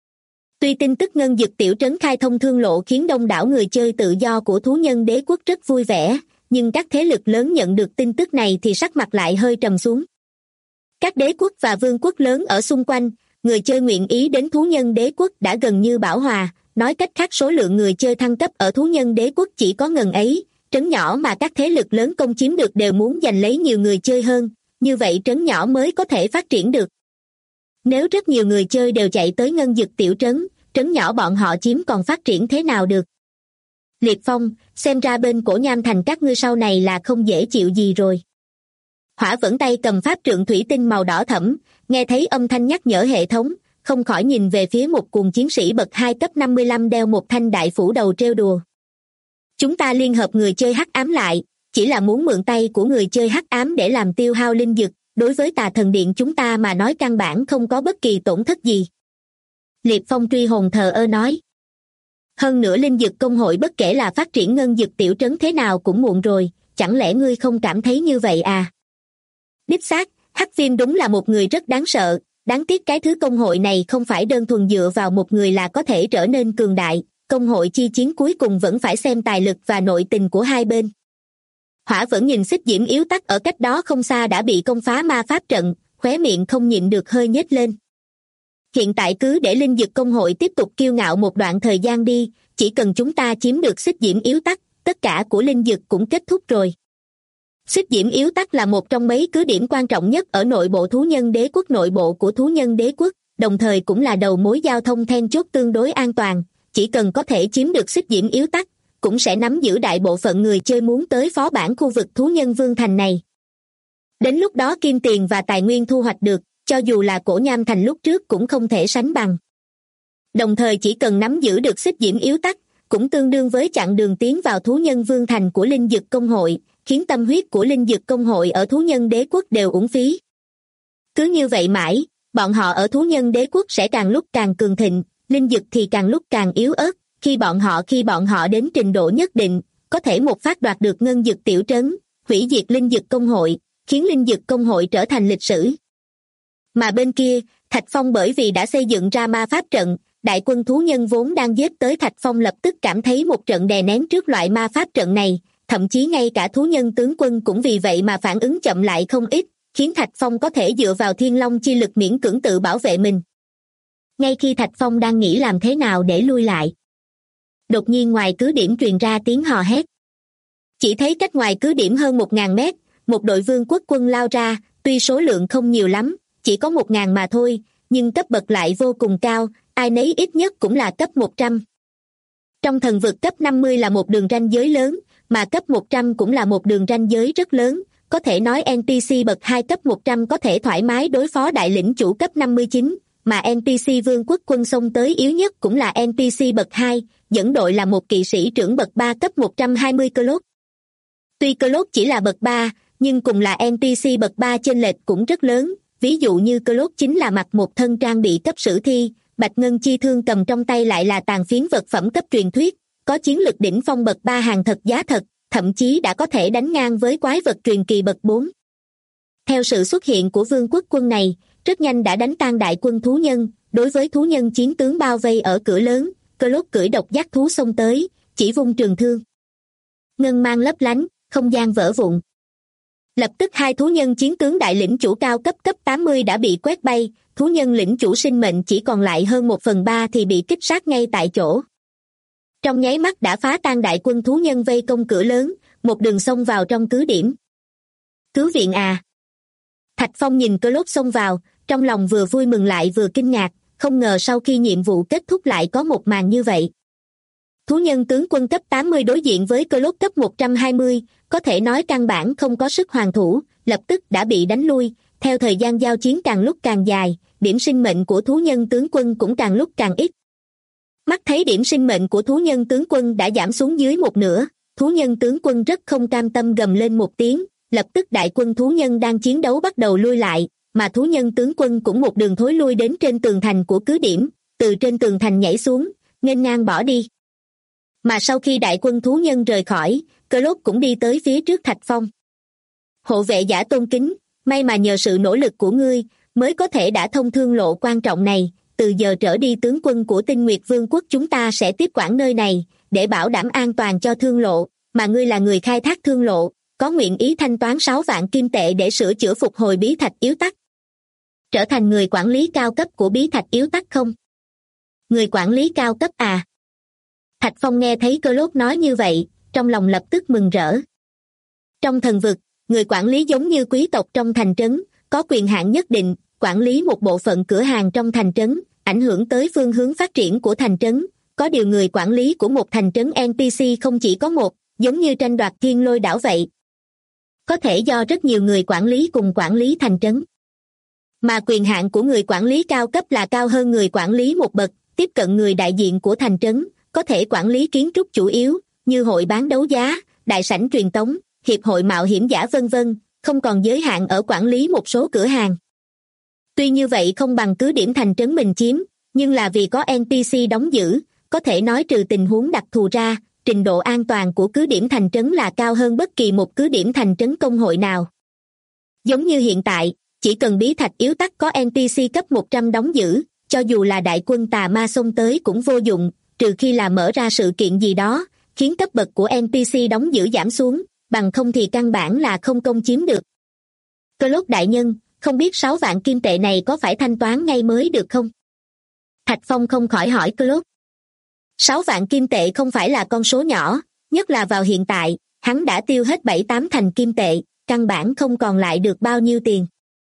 Tuy tin tức Ngân Dực tiểu trấn khai thông thương lộ khiến đông đảo người chơi tự do của thú nhân đế quốc rất vui vẻ, nhưng các thế lực lớn nhận được tin tức này thì sắc mặt lại hơi trầm xuống. Các đế quốc và vương quốc lớn ở xung quanh, người chơi nguyện ý đến thú nhân đế quốc đã gần như bão hòa, nói cách khác số lượng người chơi thăng cấp ở thú nhân đế quốc chỉ có ngần ấy, trấn nhỏ mà các thế lực lớn công chiếm được đều muốn giành lấy nhiều người chơi hơn, như vậy trấn nhỏ mới có thể phát triển được. Nếu rất nhiều người chơi đều chạy tới Ngân Dực tiểu trấn, trấn nhỏ bọn họ chiếm còn phát triển thế nào được? Liệt Phong, xem ra bên Cổ Nham Thành các ngươi sau này là không dễ chịu gì rồi. Hỏa vẫn tay cầm pháp trượng thủy tinh màu đỏ thẫm, nghe thấy âm thanh nhắc nhở hệ thống, không khỏi nhìn về phía một cuồng chiến sĩ bậc 2 cấp 55 đeo một thanh đại phủ đầu trêu đùa. Chúng ta liên hợp người chơi hắc ám lại, chỉ là muốn mượn tay của người chơi hắc ám để làm tiêu hao linh dực, đối với Tà Thần Điện chúng ta mà nói căn bản không có bất kỳ tổn thất gì. Liệt Phong truy hồn thờ ơ nói. Hơn nữa linh dực công hội bất kể là phát triển Ngân Dực tiểu trấn thế nào cũng muộn rồi, chẳng lẽ ngươi không cảm thấy như vậy à? Đích xác, Hắc Viêm đúng là một người rất đáng sợ, đáng tiếc cái thứ công hội này không phải đơn thuần dựa vào một người là có thể trở nên cường đại, công hội chi chiến cuối cùng vẫn phải xem tài lực và nội tình của hai bên. Hỏa vẫn nhìn Xích Diễm yếu tắc ở cách đó không xa đã bị công phá ma pháp trận, khóe miệng không nhịn được hơi nhếch lên. Hiện tại cứ để linh dực công hội tiếp tục kiêu ngạo một đoạn thời gian đi, chỉ cần chúng ta chiếm được Xích Diễm yếu tắc, tất cả của linh dực cũng kết thúc rồi. Xích Diễm yếu tắc là một trong mấy cứ điểm quan trọng nhất ở nội bộ thú nhân đế quốc nội bộ của thú nhân đế quốc, đồng thời cũng là đầu mối giao thông then chốt tương đối an toàn, chỉ cần có thể chiếm được Xích Diễm yếu tắc, cũng sẽ nắm giữ đại bộ phận người chơi muốn tới phó bản khu vực thú nhân vương thành này. Đến lúc đó kim tiền và tài nguyên thu hoạch được, cho dù là Cổ Nham Thành lúc trước cũng không thể sánh bằng. Đồng thời chỉ cần nắm giữ được Xích Diễm yếu tắc, cũng tương đương với chặng đường tiến vào thú nhân vương thành của linh dực công hội, khiến tâm huyết của linh dực công hội ở thú nhân đế quốc đều uổng phí. Cứ như vậy mãi, bọn họ ở thú nhân đế quốc sẽ càng lúc càng cường thịnh, linh dực thì càng lúc càng yếu ớt, khi bọn họ đến trình độ nhất định, có thể một phát đoạt được Ngân Dực tiểu trấn, hủy diệt linh dực công hội, khiến linh dực công hội trở thành lịch sử. Mà bên kia, Thạch Phong bởi vì đã xây dựng ra ma pháp trận, đại quân thú nhân vốn đang giết tới Thạch Phong lập tức cảm thấy một trận đè nén trước loại ma pháp trận này, thậm chí ngay cả thú nhân tướng quân cũng vì vậy mà phản ứng chậm lại không ít, khiến Thạch Phong có thể dựa vào thiên long chi lực miễn cưỡng tự bảo vệ mình. Ngay khi Thạch Phong đang nghĩ làm thế nào để lui lại, đột nhiên ngoài cứ điểm truyền ra tiếng hò hét. Chỉ thấy cách ngoài cứ điểm hơn 1.000 mét, một đội vương quốc quân lao ra, tuy số lượng không nhiều lắm, chỉ có 1.000 mà thôi, nhưng cấp bậc lại vô cùng cao, ai nấy ít nhất cũng là cấp 100. Trong thần vực cấp 50 là một đường ranh giới lớn, mà cấp 100 cũng là một đường ranh giới rất lớn, có thể nói NPC bậc 2 cấp 100 có thể thoải mái đối phó đại lĩnh chủ cấp 59, mà NPC vương quốc quân xông tới yếu nhất cũng là NPC bậc 2, dẫn đội là một kỵ sĩ trưởng bậc 3 cấp 120 Clốt. Tuy Clốt chỉ là bậc 3, nhưng cùng là NPC bậc 3 chênh lệch cũng rất lớn, ví dụ như Clốt chính là mặc một thân trang bị cấp sử thi, bạch ngân chi thương cầm trong tay lại là tàn phiến vật phẩm cấp truyền thuyết, có chiến lực đỉnh phong bậc 3 hàng thật giá thật, thậm chí đã có thể đánh ngang với quái vật truyền kỳ bậc 4. Theo sự xuất hiện của vương quốc quân này, rất nhanh đã đánh tan đại quân thú nhân, đối với thú nhân chiến tướng bao vây ở cửa lớn, Clốt cưỡi độc giác thú xông tới, chỉ vung trường thương. Ngân mang lấp lánh, không gian vỡ vụn. Lập tức hai thú nhân chiến tướng đại lĩnh chủ cao cấp cấp 80 đã bị quét bay, thú nhân lĩnh chủ sinh mệnh chỉ còn lại hơn 1/3 thì bị kích sát ngay tại chỗ. Trong nháy mắt đã phá tan đại quân thú nhân vây công cửa lớn, một đường xông vào trong cứ điểm. Cứu viện à? Thạch Phong nhìn Cơ Lốt xông vào, trong lòng vừa vui mừng lại vừa kinh ngạc, không ngờ sau khi nhiệm vụ kết thúc lại có một màn như vậy. Thú nhân tướng quân cấp 80 đối diện với Cơ Lốt cấp 120, có thể nói căn bản không có sức hoàn thủ, lập tức đã bị đánh lui, theo thời gian giao chiến càng lúc càng dài, điểm sinh mệnh của thú nhân tướng quân cũng càng lúc càng ít. Mắt thấy điểm sinh mệnh của thú nhân tướng quân đã giảm xuống dưới một nửa, thú nhân tướng quân rất không cam tâm gầm lên một tiếng, lập tức đại quân thú nhân đang chiến đấu bắt đầu lui lại, mà thú nhân tướng quân cũng một đường thối lui đến trên tường thành của cứ điểm, từ trên tường thành nhảy xuống, nghênh ngang bỏ đi. Mà sau khi đại quân thú nhân rời khỏi, Cơ Lốt cũng đi tới phía trước Thạch Phong. Hộ vệ giả tôn kính, may mà nhờ sự nỗ lực của ngươi, mới có thể đã thông thương lộ quan trọng này, từ giờ trở đi tướng quân của Tinh Nguyệt Vương quốc chúng ta sẽ tiếp quản nơi này, để bảo đảm an toàn cho thương lộ, mà ngươi là người khai thác thương lộ, có nguyện ý thanh toán 6 vạn kim tệ để sửa chữa phục hồi bí thạch yếu tắc. Trở thành người quản lý cao cấp của bí thạch yếu tắc không? Người quản lý cao cấp à? Thạch Phong nghe thấy Cơ Lốt nói như vậy, trong lòng lập tức mừng rỡ. Trong thần vực, người quản lý giống như quý tộc trong thành trấn, có quyền hạn nhất định, quản lý một bộ phận cửa hàng trong thành trấn, ảnh hưởng tới phương hướng phát triển của thành trấn. Có điều người quản lý của một thành trấn NPC không chỉ có một, giống như tranh đoạt thiên lôi đảo vậy. Có thể do rất nhiều người quản lý cùng quản lý thành trấn. Mà quyền hạn của người quản lý cao cấp là cao hơn người quản lý một bậc, tiếp cận người đại diện của thành trấn, có thể quản lý kiến trúc chủ yếu, như hội bán đấu giá, đại sảnh truyền tống, hiệp hội mạo hiểm giả vân vân, không còn giới hạn ở quản lý một số cửa hàng. Tuy như vậy không bằng cứ điểm thành trấn mình chiếm, nhưng là vì có NPC đóng giữ, có thể nói trừ tình huống đặc thù ra, trình độ an toàn của cứ điểm thành trấn là cao hơn bất kỳ một cứ điểm thành trấn công hội nào. Giống như hiện tại, chỉ cần bí thạch yếu tắc có NPC cấp 100 đóng giữ, cho dù là đại quân tà ma xông tới cũng vô dụng, trừ khi là mở ra sự kiện gì đó, khiến cấp bậc của NPC đóng giữ giảm xuống, bằng không thì căn bản là không công chiếm được. Cơ Lốt đại nhân, không biết 6 vạn kim tệ này có phải thanh toán ngay mới được không? Thạch Phong không khỏi hỏi Cơ Lốt. 6 vạn kim tệ không phải là con số nhỏ, nhất là vào hiện tại, hắn đã tiêu hết 7-8 thành kim tệ, căn bản không còn lại được bao nhiêu tiền.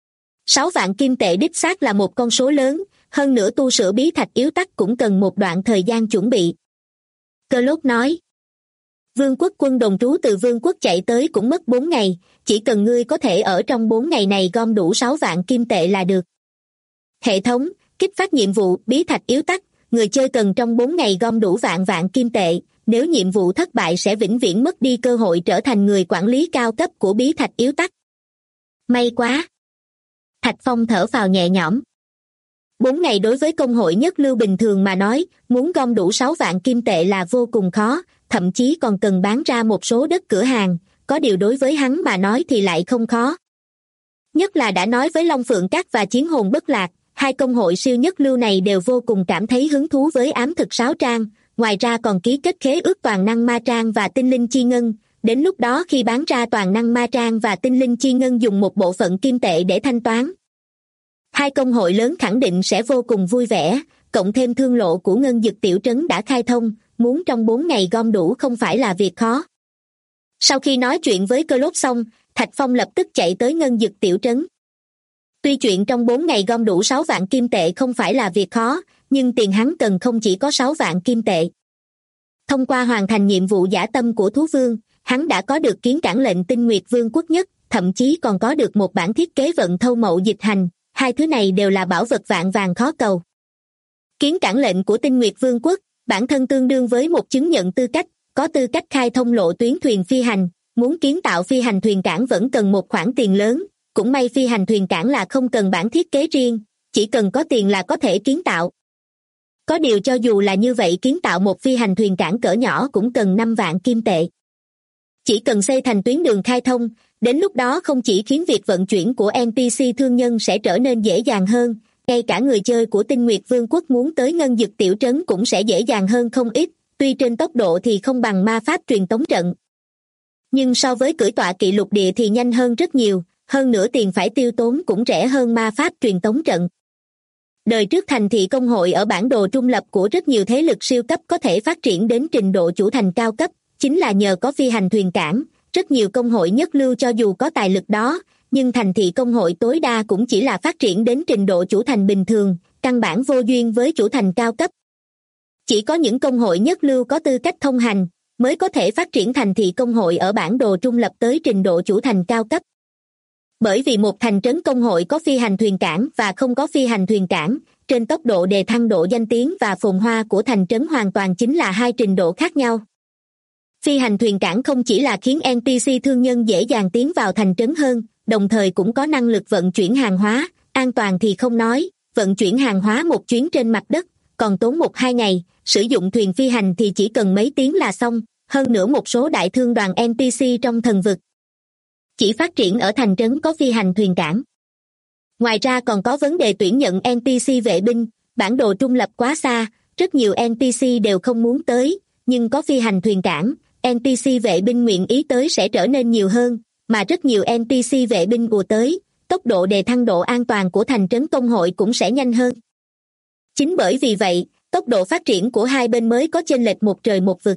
6 vạn kim tệ đích xác là một con số lớn, hơn nữa tu sửa bí thạch yếu tắc cũng cần một đoạn thời gian chuẩn bị. Cơ Lốt nói. Vương quốc quân đồn trú từ vương quốc chạy tới cũng mất 4 ngày, chỉ cần ngươi có thể ở trong 4 ngày này gom đủ 6 vạn kim tệ là được. Hệ thống, kích phát nhiệm vụ bí thạch yếu tắc, người chơi cần trong 4 ngày gom đủ vạn kim tệ, nếu nhiệm vụ thất bại sẽ vĩnh viễn mất đi cơ hội trở thành người quản lý cao cấp của bí thạch yếu tắc. May quá! Thạch Phong thở phào nhẹ nhõm. 4 ngày đối với công hội nhất lưu bình thường mà nói, muốn gom đủ 6 vạn kim tệ là vô cùng khó, thậm chí còn cần bán ra một số đất cửa hàng, có điều đối với hắn mà nói thì lại không khó. Nhất là đã nói với Long Phượng Các và Chiến Hồn Bất Lạc, hai công hội siêu nhất lưu này đều vô cùng cảm thấy hứng thú với ám thực sáo trang, ngoài ra còn ký kết khế ước toàn năng ma trang và tinh linh chi ngân, đến lúc đó khi bán ra toàn năng ma trang và tinh linh chi ngân dùng một bộ phận kim tệ để thanh toán. Hai công hội lớn khẳng định sẽ vô cùng vui vẻ, cộng thêm thương lộ của Ngân Dực tiểu trấn đã khai thông, muốn trong 4 ngày gom đủ không phải là việc khó. Sau khi nói chuyện với Cơ Lốt xong, Thạch Phong lập tức chạy tới Ngân Dực tiểu trấn. Tuy chuyện trong 4 ngày gom đủ 6 vạn kim tệ không phải là việc khó, nhưng tiền hắn cần không chỉ có 6 vạn kim tệ. Thông qua hoàn thành nhiệm vụ dã tâm của thú vương, hắn đã có được kiến cản lệnh Tinh Nguyệt Vương quốc nhất, thậm chí còn có được một bản thiết kế vận thâu mậu dịch hành, hai thứ này đều là bảo vật vạn vàng khó cầu. Kiến cản lệnh của Tinh Nguyệt Vương quốc, bản thân tương đương với một chứng nhận tư cách, có tư cách khai thông lộ tuyến thuyền phi hành, muốn kiến tạo phi hành thuyền cảng vẫn cần một khoản tiền lớn, cũng may phi hành thuyền cảng là không cần bản thiết kế riêng, chỉ cần có tiền là có thể kiến tạo. Có điều cho dù là như vậy kiến tạo một phi hành thuyền cảng cỡ nhỏ cũng cần 5 vạn kim tệ. Chỉ cần xây thành tuyến đường khai thông, đến lúc đó không chỉ khiến việc vận chuyển của NPC thương nhân sẽ trở nên dễ dàng hơn, ngay cả người chơi của Tinh Nguyệt Vương quốc muốn tới Ngân Dực tiểu trấn cũng sẽ dễ dàng hơn không ít, tuy trên tốc độ thì không bằng ma pháp truyền tống trận. Nhưng so với cưỡi tọa kỵ lục địa thì nhanh hơn rất nhiều, hơn nữa tiền phải tiêu tốn cũng rẻ hơn ma pháp truyền tống trận. Đời trước thành thị công hội ở bản đồ trung lập của rất nhiều thế lực siêu cấp có thể phát triển đến trình độ chủ thành cao cấp, chính là nhờ có phi hành thuyền cảng. Rất nhiều công hội nhất lưu cho dù có tài lực đó, nhưng thành thị công hội tối đa cũng chỉ là phát triển đến trình độ chủ thành bình thường, căn bản vô duyên với chủ thành cao cấp. Chỉ có những công hội nhất lưu có tư cách thông hành, mới có thể phát triển thành thị công hội ở bản đồ trung lập tới trình độ chủ thành cao cấp. Bởi vì một thành trấn công hội có phi hành thuyền cảng và không có phi hành thuyền cảng, trên tốc độ đề thăng độ danh tiếng và phồn hoa của thành trấn hoàn toàn chính là hai trình độ khác nhau. Phi hành thuyền cảng không chỉ là khiến NPC thương nhân dễ dàng tiến vào thành trấn hơn, đồng thời cũng có năng lực vận chuyển hàng hóa, an toàn thì không nói, vận chuyển hàng hóa một chuyến trên mặt đất, còn tốn 1-2 ngày, sử dụng thuyền phi hành thì chỉ cần mấy tiếng là xong, hơn nữa một số đại thương đoàn NPC trong thần vực chỉ phát triển ở thành trấn có phi hành thuyền cảng. Ngoài ra còn có vấn đề tuyển nhận NPC vệ binh, bản đồ trung lập quá xa, rất nhiều NPC đều không muốn tới, nhưng có phi hành thuyền cảng, NPC vệ binh nguyện ý tới sẽ trở nên nhiều hơn, mà rất nhiều NPC vệ binh ùa tới, tốc độ đề thăng độ an toàn của thành trấn công hội cũng sẽ nhanh hơn. Chính bởi vì vậy, tốc độ phát triển của hai bên mới có chênh lệch một trời một vực.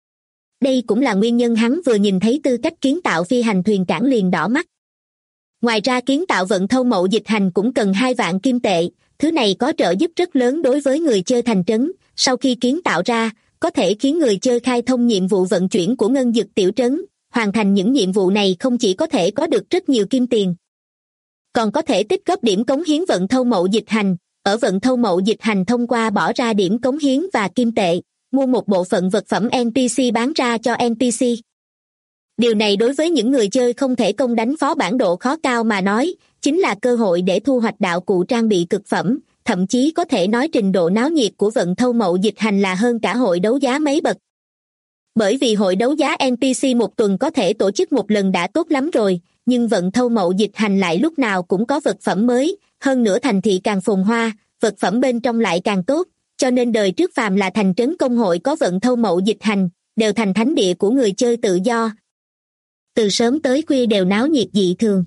Đây cũng là nguyên nhân hắn vừa nhìn thấy tư cách kiến tạo phi hành thuyền cảng liền đỏ mắt. Ngoài ra kiến tạo vận thâu mậu dịch hành cũng cần 2 vạn kim tệ, thứ này có trợ giúp rất lớn đối với người chơi thành trấn, sau khi kiến tạo ra, có thể khiến người chơi khai thông nhiệm vụ vận chuyển của ngân dực tiểu trấn, hoàn thành những nhiệm vụ này không chỉ có thể có được rất nhiều kim tiền, còn có thể tích góp điểm cống hiến vận thâu mậu dịch hành, ở vận thâu mậu dịch hành thông qua bỏ ra điểm cống hiến và kim tệ, mua một bộ phận vật phẩm NPC bán ra cho NPC. Điều này đối với những người chơi không thể công đánh phó bản độ khó cao mà nói, chính là cơ hội để thu hoạch đạo cụ trang bị cực phẩm, thậm chí có thể nói trình độ náo nhiệt của vận thâu mậu dịch hành là hơn cả hội đấu giá mấy bậc. Bởi vì hội đấu giá NPC một tuần có thể tổ chức một lần đã tốt lắm rồi, nhưng vận thâu mậu dịch hành lại lúc nào cũng có vật phẩm mới, hơn nữa thành thị càng phồn hoa, vật phẩm bên trong lại càng tốt, cho nên đời trước phàm là thành trấn công hội có vận thâu mậu dịch hành, đều thành thánh địa của người chơi tự do. Từ sớm tới khuya đều náo nhiệt dị thường.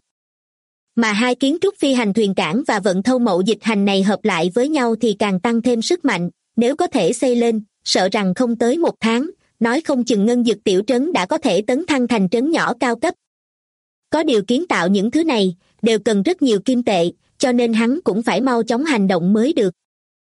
Mà hai kiến trúc phi hành thuyền cảng và vận thâu mậu dịch hành này hợp lại với nhau thì càng tăng thêm sức mạnh, nếu có thể xây lên, sợ rằng không tới 1 tháng, nói không chừng ngân dực tiểu trấn đã có thể tấn thăng thành trấn nhỏ cao cấp. Có điều kiến tạo những thứ này, đều cần rất nhiều kim tệ, cho nên hắn cũng phải mau chóng hành động mới được.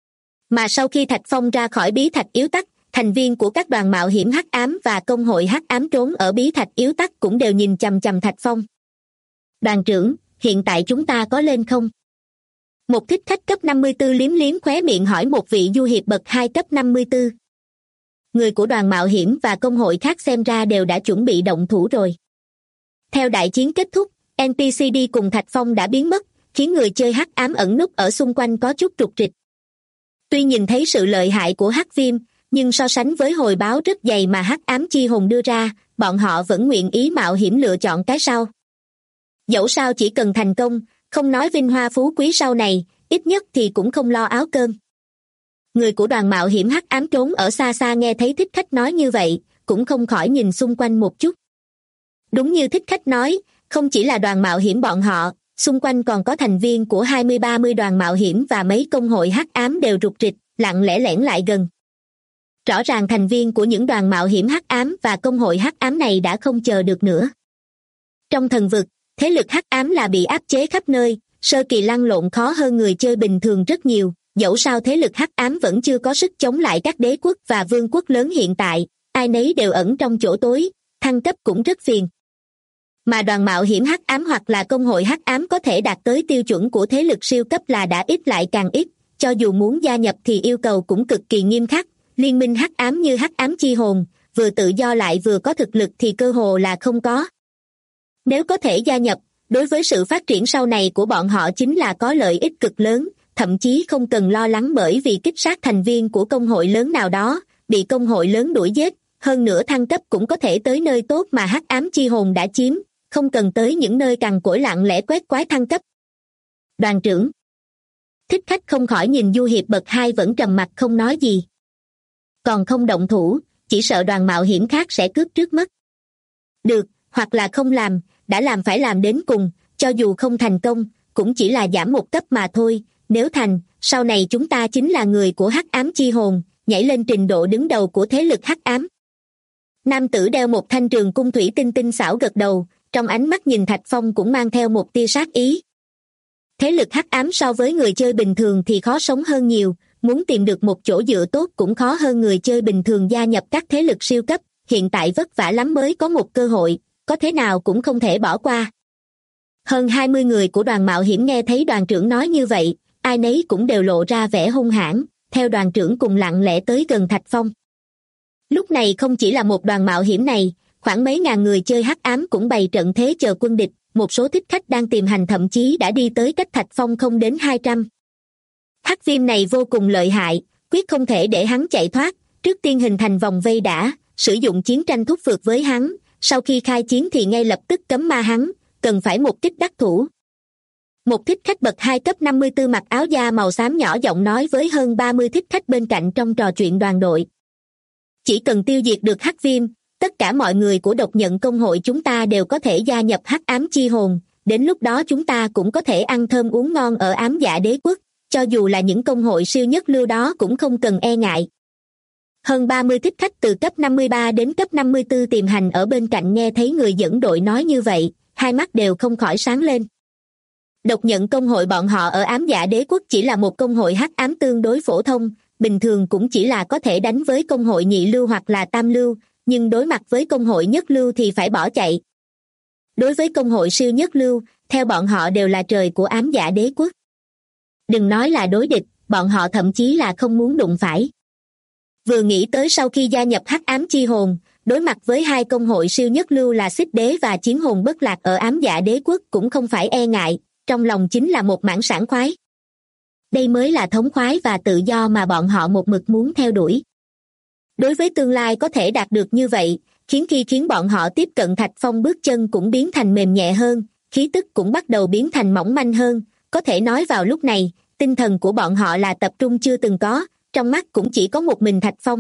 Mà sau khi Thạch Phong ra khỏi bí thạch yếu tắc, thành viên của các đoàn mạo hiểm hắc ám và công hội hắc ám trốn ở bí thạch yếu tắc cũng đều nhìn chằm chằm Thạch Phong. Đoàn trưởng, hiện tại chúng ta có lên không? Một thích khách cấp 54 liếm liếm khóe miệng hỏi một vị du hiệp bậc 2 cấp 54. Người của đoàn mạo hiểm và công hội khác xem ra đều đã chuẩn bị động thủ rồi. Theo đại chiến kết thúc, NPC đi cùng Thạch Phong đã biến mất, khiến người chơi hắc ám ẩn núp ở xung quanh có chút trục trịch. Tuy nhìn thấy sự lợi hại của hắc viêm, nhưng so sánh với hồi báo rất dày mà hắc ám chi hồn đưa ra, bọn họ vẫn nguyện ý mạo hiểm lựa chọn cái sau. Dẫu sao chỉ cần thành công, không nói vinh hoa phú quý sau này, ít nhất thì cũng không lo áo cơm. Người của đoàn mạo hiểm hắc ám trốn ở xa xa nghe thấy thích khách nói như vậy, cũng không khỏi nhìn xung quanh một chút. Đúng như thích khách nói, không chỉ là đoàn mạo hiểm bọn họ, xung quanh còn có thành viên của 20-30 đoàn mạo hiểm và mấy công hội hắc ám đều rục rịch, lặng lẽ lẻn lại gần. Rõ ràng thành viên của những đoàn mạo hiểm hắc ám và công hội hắc ám này đã không chờ được nữa. Trong thần vực, thế lực hắc ám là bị áp chế khắp nơi, sơ kỳ lăn lộn khó hơn người chơi bình thường rất nhiều, dẫu sao thế lực hắc ám vẫn chưa có sức chống lại các đế quốc và vương quốc lớn hiện tại, ai nấy đều ẩn trong chỗ tối, thăng cấp cũng rất phiền. Mà đoàn mạo hiểm hắc ám hoặc là công hội hắc ám có thể đạt tới tiêu chuẩn của thế lực siêu cấp là đã ít lại càng ít, cho dù muốn gia nhập thì yêu cầu cũng cực kỳ nghiêm khắc. Liên minh hắc ám như hắc ám chi hồn, vừa tự do lại vừa có thực lực thì cơ hồ là không có. Nếu có thể gia nhập, đối với sự phát triển sau này của bọn họ chính là có lợi ích cực lớn, thậm chí không cần lo lắng bởi vì kích sát thành viên của công hội lớn nào đó, bị công hội lớn đuổi giết, hơn nữa thăng cấp cũng có thể tới nơi tốt mà hắc ám chi hồn đã chiếm, không cần tới những nơi cằn cỗi lặng lẽ quét quái thăng cấp. Đoàn trưởng. Thích khách không khỏi nhìn du hiệp bậc 2 vẫn trầm mặc không nói gì. Còn không động thủ, chỉ sợ đoàn mạo hiểm khác sẽ cướp trước mất. Được, hoặc là không làm, đã làm phải làm đến cùng, cho dù không thành công, cũng chỉ là giảm một cấp mà thôi, nếu thành, sau này chúng ta chính là người của hắc ám chi hồn, nhảy lên trình độ đứng đầu của thế lực hắc ám. Nam tử đeo một thanh trường cung thủy tinh tinh xảo gật đầu, trong ánh mắt nhìn Thạch Phong cũng mang theo một tia sát ý. Thế lực hắc ám so với người chơi bình thường thì khó sống hơn nhiều, muốn tìm được một chỗ dựa tốt cũng khó hơn người chơi bình thường gia nhập các thế lực siêu cấp, hiện tại vất vả lắm mới có một cơ hội, có thế nào cũng không thể bỏ qua. Hơn 20 người của đoàn mạo hiểm nghe thấy đoàn trưởng nói như vậy, ai nấy cũng đều lộ ra vẻ hung hãn, theo đoàn trưởng cùng lặng lẽ tới gần Thạch Phong. Lúc này không chỉ là một đoàn mạo hiểm này, khoảng mấy ngàn người chơi hắc ám cũng bày trận thế chờ quân địch, một số thích khách đang tìm hành thậm chí đã đi tới cách Thạch Phong không đến 200. Hắc viêm này vô cùng lợi hại, quyết không thể để hắn chạy thoát, trước tiên hình thành vòng vây đã, sử dụng chiến tranh thúc vượt với hắn, sau khi khai chiến thì ngay lập tức cấm ma hắn, cần phải một kích đắc thủ. Một thích khách bậc 2 cấp 54 mặc áo da màu xám nhỏ giọng nói với hơn 30 thích khách bên cạnh trong trò chuyện đoàn đội. Chỉ cần tiêu diệt được hắc viêm, tất cả mọi người của độc nhận công hội chúng ta đều có thể gia nhập hắc ám chi hồn, đến lúc đó chúng ta cũng có thể ăn thơm uống ngon ở ám dạ đế quốc, cho dù là những công hội siêu nhất lưu đó cũng không cần e ngại. Hơn 30 thích khách từ cấp 53 đến cấp 54 tìm hành ở bên cạnh nghe thấy người dẫn đội nói như vậy, hai mắt đều không khỏi sáng lên. Độc nhận công hội bọn họ ở ám dạ đế quốc chỉ là một công hội hắc ám tương đối phổ thông, bình thường cũng chỉ là có thể đánh với công hội nhị lưu hoặc là tam lưu, nhưng đối mặt với công hội nhất lưu thì phải bỏ chạy. Đối với công hội siêu nhất lưu, theo bọn họ đều là trời của ám dạ đế quốc. Đừng nói là đối địch, bọn họ thậm chí là không muốn đụng phải. Vừa nghĩ tới sau khi gia nhập hắc ám chi hồn, đối mặt với hai công hội siêu nhất lưu là Xích Đế và Chiến Hồn Bất Lạc ở ám dạ đế quốc cũng không phải e ngại, trong lòng chính là một mảng sảng khoái. Đây mới là thống khoái và tự do mà bọn họ một mực muốn theo đuổi. Đối với tương lai có thể đạt được như vậy, khiến bọn họ tiếp cận Thạch Phong bước chân cũng biến thành mềm nhẹ hơn, khí tức cũng bắt đầu biến thành mỏng manh hơn, có thể nói vào lúc này, tinh thần của bọn họ là tập trung chưa từng có, trong mắt cũng chỉ có một mình Thạch Phong.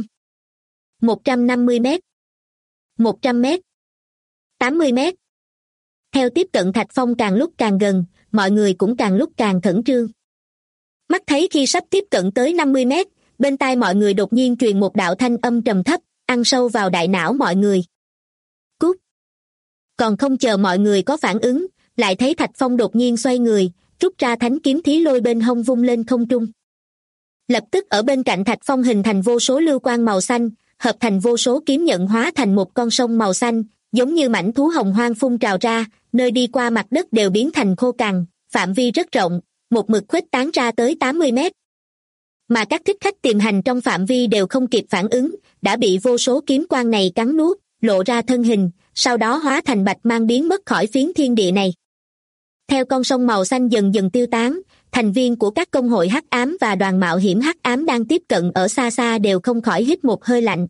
150 mét, 100 mét, 80 mét. Theo tiếp cận Thạch Phong càng lúc càng gần, mọi người cũng càng lúc càng khẩn trương. Mắt thấy khi sắp tiếp cận tới 50 mét, bên tai mọi người đột nhiên truyền một đạo thanh âm trầm thấp, ăn sâu vào đại não mọi người. Cút! Còn không chờ mọi người có phản ứng, lại thấy Thạch Phong đột nhiên xoay người, rút ra thánh kiếm thí lôi bên hông vung lên không trung. Lập tức ở bên cạnh Thạch Phong hình thành vô số lưu quang màu xanh, hợp thành vô số kiếm nhận hóa thành một con sông màu xanh, giống như mảnh thú hồng hoang phun trào ra, nơi đi qua mặt đất đều biến thành khô cằn, phạm vi rất rộng, một mực khuếch tán ra tới 80 mét. Mà các thích khách tiềm hành trong phạm vi đều không kịp phản ứng, đã bị vô số kiếm quang này cắn nuốt, lộ ra thân hình, sau đó hóa thành bạch mang biến mất khỏi phiến thiên địa này. Theo con sông màu xanh dần dần tiêu tán, thành viên của các công hội hắc ám và đoàn mạo hiểm hắc ám đang tiếp cận ở xa xa đều không khỏi hít một hơi lạnh.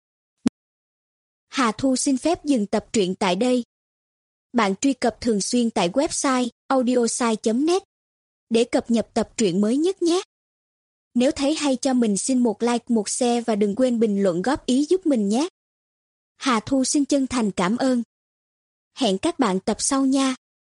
Hà Thu xin phép dừng tập truyện tại đây. Bạn truy cập thường xuyên tại website audiosai.net để cập nhật tập truyện mới nhất nhé. Nếu thấy hay cho mình xin một like, một share và đừng quên bình luận góp ý giúp mình nhé. Hà Thu xin chân thành cảm ơn. Hẹn các bạn tập sau nha.